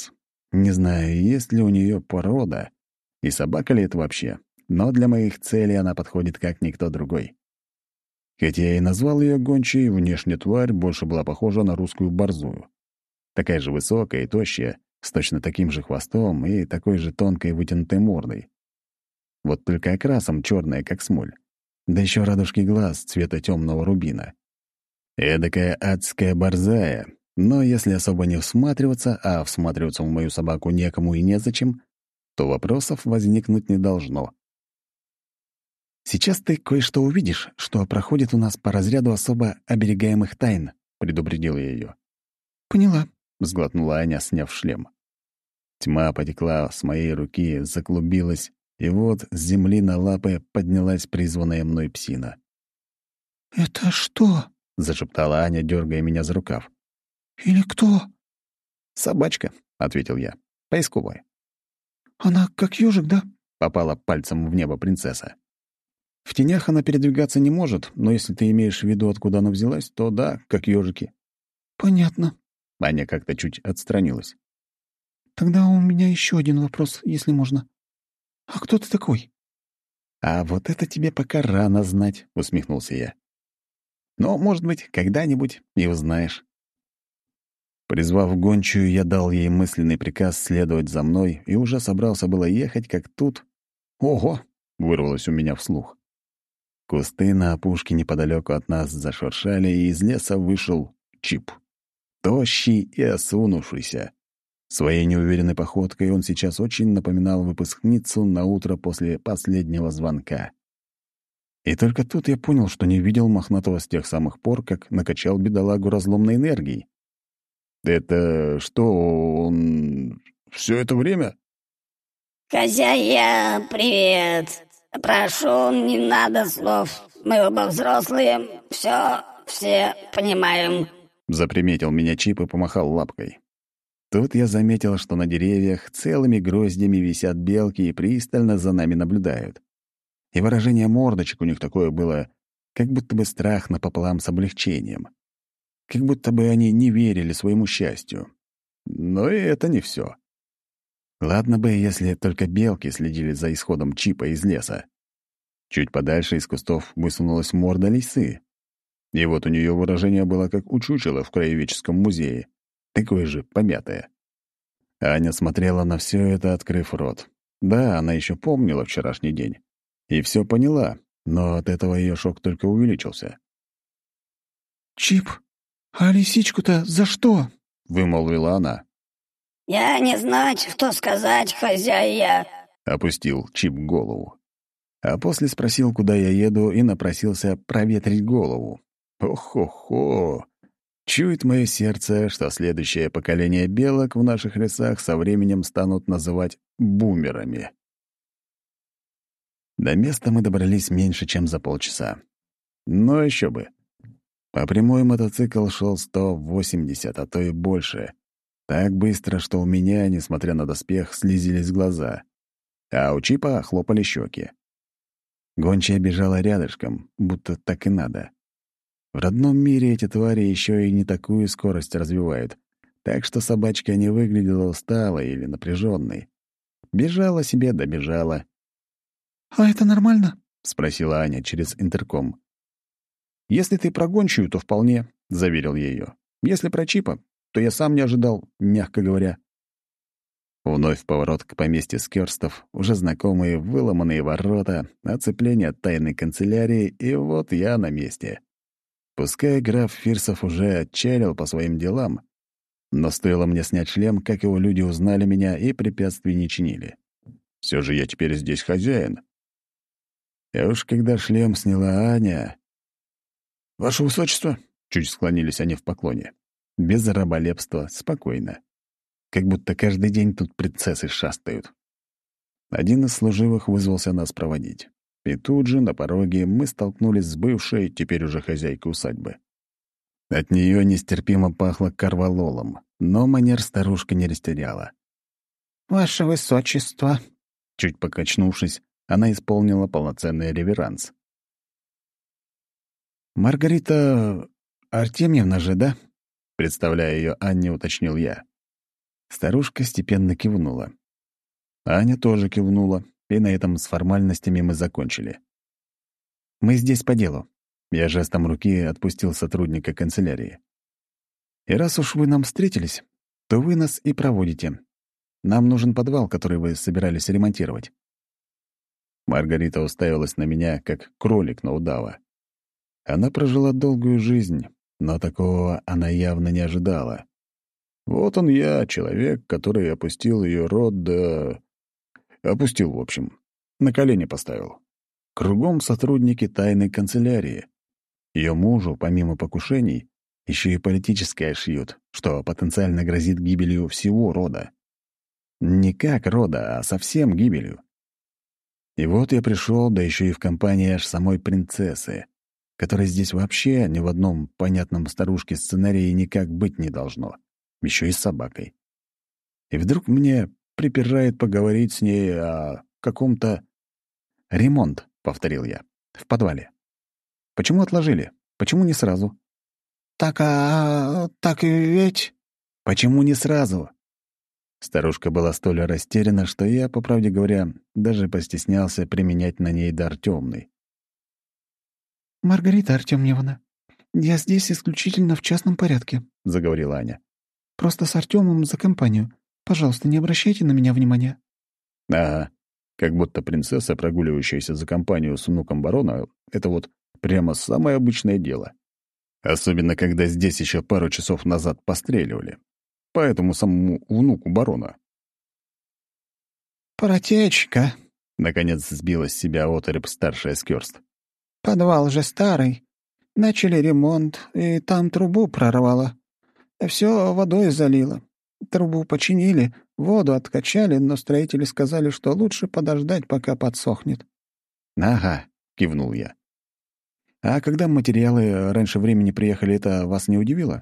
Не знаю, есть ли у нее порода, и собака ли это вообще, но для моих целей она подходит как никто другой. Хотя я и назвал ее гончей, внешне тварь больше была похожа на русскую борзую. Такая же высокая и тощая, с точно таким же хвостом и такой же тонкой вытянутой мордой. Вот только окрасом черная, как смоль. Да еще радужки глаз цвета темного рубина. Эдакая адская борзая, но если особо не всматриваться, а всматриваться в мою собаку некому и незачем, то вопросов возникнуть не должно. «Сейчас ты кое-что увидишь, что проходит у нас по разряду особо оберегаемых тайн», — предупредил я ее. «Поняла», — сглотнула Аня, сняв шлем. Тьма потекла с моей руки, заклубилась, и вот с земли на лапы поднялась призванная мной псина. «Это что?» — зашептала Аня, дергая меня за рукав. «Или кто?» «Собачка», — ответил я. «Поисковая». «Она как ежик, да?» — попала пальцем в небо принцесса. «В тенях она передвигаться не может, но если ты имеешь в виду, откуда она взялась, то да, как ежики». «Понятно. Аня как-то чуть отстранилась. Тогда у меня еще один вопрос, если можно. А кто ты такой?» «А вот это тебе пока рано знать», — усмехнулся я. «Но, может быть, когда-нибудь и узнаешь». Призвав гончую, я дал ей мысленный приказ следовать за мной и уже собрался было ехать, как тут... «Ого!» — вырвалось у меня вслух. Кусты на опушке неподалеку от нас зашуршали, и из леса вышел Чип. Тощий и осунувшийся. Своей неуверенной походкой он сейчас очень напоминал выпускницу на утро после последнего звонка. И только тут я понял, что не видел мохнатого с тех самых пор, как накачал бедолагу разломной энергией. «Это что, он все это время?» «Хозяин, привет! Прошу, не надо слов. Мы оба взрослые, все понимаем». Заприметил меня Чип и помахал лапкой. Тут я заметил, что на деревьях целыми гроздями висят белки и пристально за нами наблюдают. И выражение мордочек у них такое было, как будто бы страх напополам с облегчением. Как будто бы они не верили своему счастью. Но и это не все. Ладно бы, если только белки следили за исходом Чипа из леса. Чуть подальше из кустов высунулась морда лисы. И вот у нее выражение было как у чучела в краеведческом музее, такое же помятое. Аня смотрела на все это, открыв рот. Да, она еще помнила вчерашний день. И все поняла, но от этого ее шок только увеличился. «Чип, а лисичку-то за что?» — вымолвила она. «Я не знать, что сказать, хозяин». Опустил Чип голову. А после спросил, куда я еду, и напросился проветрить голову. Ох-хо-хо! Чует мое сердце, что следующее поколение белок в наших лесах со временем станут называть бумерами. До места мы добрались меньше, чем за полчаса. Но еще бы. По прямой мотоцикл шел 180, а то и больше. Так быстро, что у меня, несмотря на доспех, слезились глаза. А у Чипа хлопали щеки. Гончая бежала рядышком, будто так и надо. В родном мире эти твари еще и не такую скорость развивают, так что собачка не выглядела усталой или напряженной. Бежала себе, добежала. «А это нормально?» — спросила Аня через интерком. «Если ты про гончую, то вполне», — заверил я ее. «Если про Чипа, то я сам не ожидал, мягко говоря». Вновь поворот к поместью Скёрстов, уже знакомые выломанные ворота, оцепление от тайной канцелярии, и вот я на месте. Пускай граф Фирсов уже отчалил по своим делам, но стоило мне снять шлем, как его люди узнали меня и препятствий не чинили. Все же я теперь здесь хозяин. А уж когда шлем сняла Аня... «Ваше высочество!» — чуть склонились они в поклоне. Без раболепства, спокойно. Как будто каждый день тут принцессы шастают. Один из служивых вызвался нас проводить. И тут же, на пороге, мы столкнулись с бывшей, теперь уже хозяйкой усадьбы. От нее нестерпимо пахло корвалолом, но манер старушка не растеряла. «Ваше высочество», — чуть покачнувшись, она исполнила полноценный реверанс. «Маргарита Артемьевна же, да?» — представляя ее Анне, уточнил я. Старушка степенно кивнула. Аня тоже кивнула, и на этом с формальностями мы закончили. «Мы здесь по делу». Я жестом руки отпустил сотрудника канцелярии. «И раз уж вы нам встретились, то вы нас и проводите. Нам нужен подвал, который вы собирались ремонтировать». Маргарита уставилась на меня, как кролик на удава. Она прожила долгую жизнь, но такого она явно не ожидала. Вот он я, человек, который опустил ее род, да... Опустил, в общем. На колени поставил. Кругом сотрудники тайной канцелярии. Ее мужу, помимо покушений, еще и политическое шьют, что потенциально грозит гибелью всего рода. Не как рода, а совсем гибелью. И вот я пришел, да еще и в компании аж самой принцессы, которой здесь вообще ни в одном понятном старушке сценарии никак быть не должно. Еще и с собакой. И вдруг мне припирает поговорить с ней о каком-то... «Ремонт», — повторил я, — «в подвале. Почему отложили? Почему не сразу?» Так ведь...» «Почему не сразу?» Старушка была столь растеряна, что я, по правде говоря, даже постеснялся применять на ней дар тёмный. «Маргарита Артёмьевна, я здесь исключительно в частном порядке», — заговорила Аня. «Просто с Артёмом за компанию. Пожалуйста, не обращайте на меня внимания». Ага, как будто принцесса, прогуливающаяся за компанию с внуком барона, это вот прямо самое обычное дело. Особенно, когда здесь еще пару часов назад постреливали. По этому самому внуку барона. «Протечка», — наконец сбила с себя оторопь старшая Скёрст. подвал же старый. Начали ремонт, и там трубу прорвало. Все водой залило. Трубу починили, воду откачали, но строители сказали, что лучше подождать, пока подсохнет. «Ага», — кивнул я. «А когда материалы раньше времени приехали, это вас не удивило?»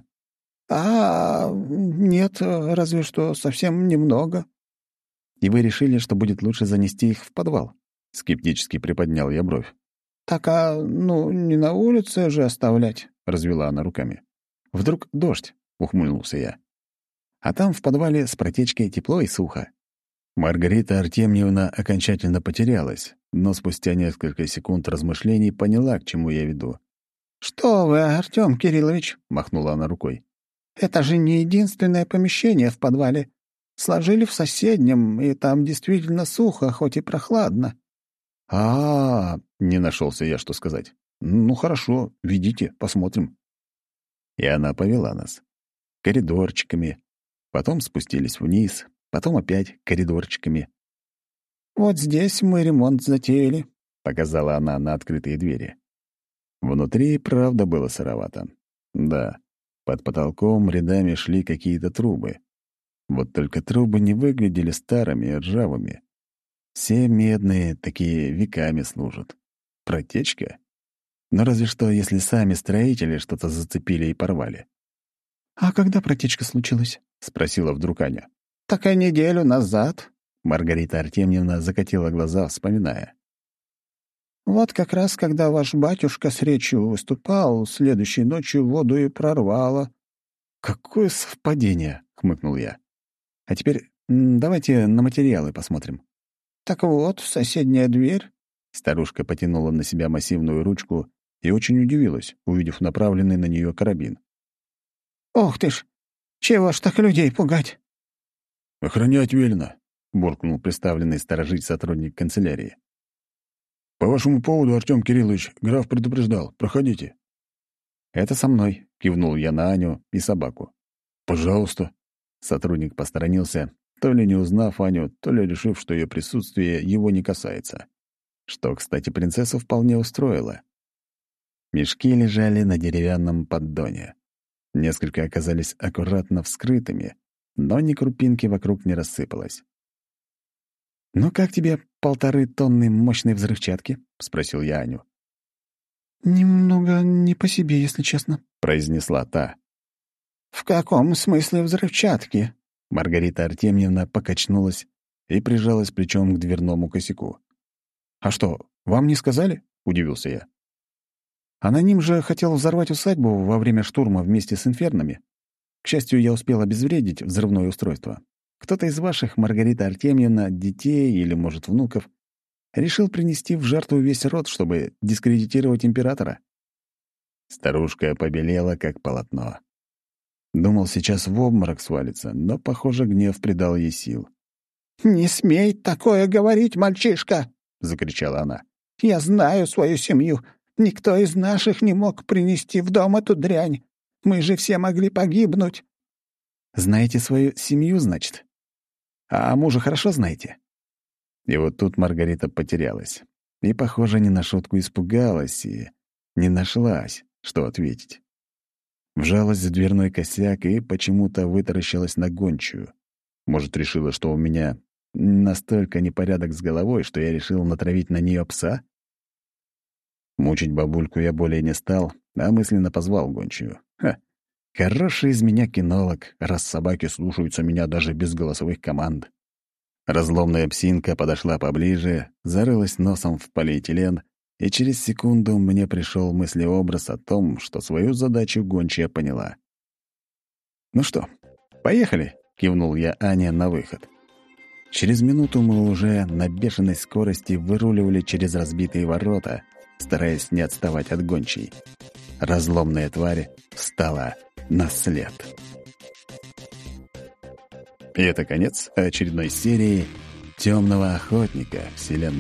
Нет, разве что совсем немного». «И вы решили, что будет лучше занести их в подвал?» — скептически приподнял я бровь. «Так, не на улице же оставлять», — развела она руками. «Вдруг дождь?» — ухмыльнулся я. «А там в подвале с протечкой тепло и сухо». Маргарита Артемьевна окончательно потерялась, но спустя несколько секунд размышлений поняла, к чему я веду. «Что вы, Артём Кириллович?» — махнула она рукой. «Это же не единственное помещение в подвале. Сложили в соседнем, и там действительно сухо, хоть и прохладно». Не нашелся я, что сказать. «Ну, хорошо, ведите, посмотрим». И она повела нас. Коридорчиками. Потом спустились вниз, потом опять коридорчиками. «Вот здесь мы ремонт затеяли», — показала она на открытые двери. Внутри, правда, было сыровато. Да, под потолком рядами шли какие-то трубы. Вот только трубы не выглядели старыми и ржавыми. Все медные, такие веками служат. Протечка? Но разве что, если сами строители что-то зацепили и порвали. «А когда протечка случилась?» — спросила вдруг Аня. «Так и неделю назад», — Маргарита Артемьевна закатила глаза, вспоминая. «Вот как раз, когда ваш батюшка с речью выступал, следующей ночью воду и прорвало». «Какое совпадение!» — хмыкнул я. «А теперь давайте на материалы посмотрим». «Так вот, соседняя дверь». Старушка потянула на себя массивную ручку и очень удивилась, увидев направленный на нее карабин. «Ох ты ж! Чего ж так людей пугать?» «Охранять велено», — буркнул представленный сторожить сотрудник канцелярии. «По вашему поводу, Артём Кириллович, граф предупреждал. Проходите». «Это со мной», — кивнул я на Аню и собаку. «Пожалуйста». Сотрудник посторонился, то ли не узнав Аню, то ли решив, что ее присутствие его не касается. Что, кстати, принцессу вполне устроило. Мешки лежали на деревянном поддоне. Несколько оказались аккуратно вскрытыми, но ни крупинки вокруг не рассыпалось. «Ну как тебе 1,5 тонны мощной взрывчатки?» — спросил я Аню. «Немного не по себе, если честно», — произнесла та. «В каком смысле взрывчатки?» Маргарита Артемьевна покачнулась и прижалась плечом к дверному косяку. «А что, вам не сказали?» — удивился я. «Аноним же хотел взорвать усадьбу во время штурма вместе с инфернами. К счастью, я успел обезвредить взрывное устройство. Кто-то из ваших, Маргарита Артемьевна, детей или, может, внуков, решил принести в жертву весь род, чтобы дискредитировать императора?» Старушка побелела, как полотно. Думал, сейчас в обморок свалится, но, похоже, гнев придал ей сил. «Не смей такое говорить, мальчишка!» — закричала она. «Я знаю свою семью. Никто из наших не мог принести в дом эту дрянь. Мы же все могли погибнуть». «Знаете свою семью, значит? А мужа хорошо знаете?» И вот тут Маргарита потерялась. И, похоже, не на шутку испугалась и не нашлась, что ответить. Вжалась в дверной косяк и почему-то вытаращилась на гончую. Может, решила, что у меня настолько непорядок с головой, что я решил натравить на нее пса? Мучить бабульку я более не стал, а мысленно позвал гончую. Хороший из меня кинолог, раз собаки слушаются меня даже без голосовых команд. Разломная псинка подошла поближе, зарылась носом в полиэтилен, и через секунду мне пришел мыслеобраз о том, что свою задачу гончая поняла. «Ну что, поехали?» — кивнул я Ане на выход. Через минуту мы уже на бешеной скорости выруливали через разбитые ворота, стараясь не отставать от гончей. Разломная тварь встала на след. И это конец очередной серии «Темного охотника» вселенной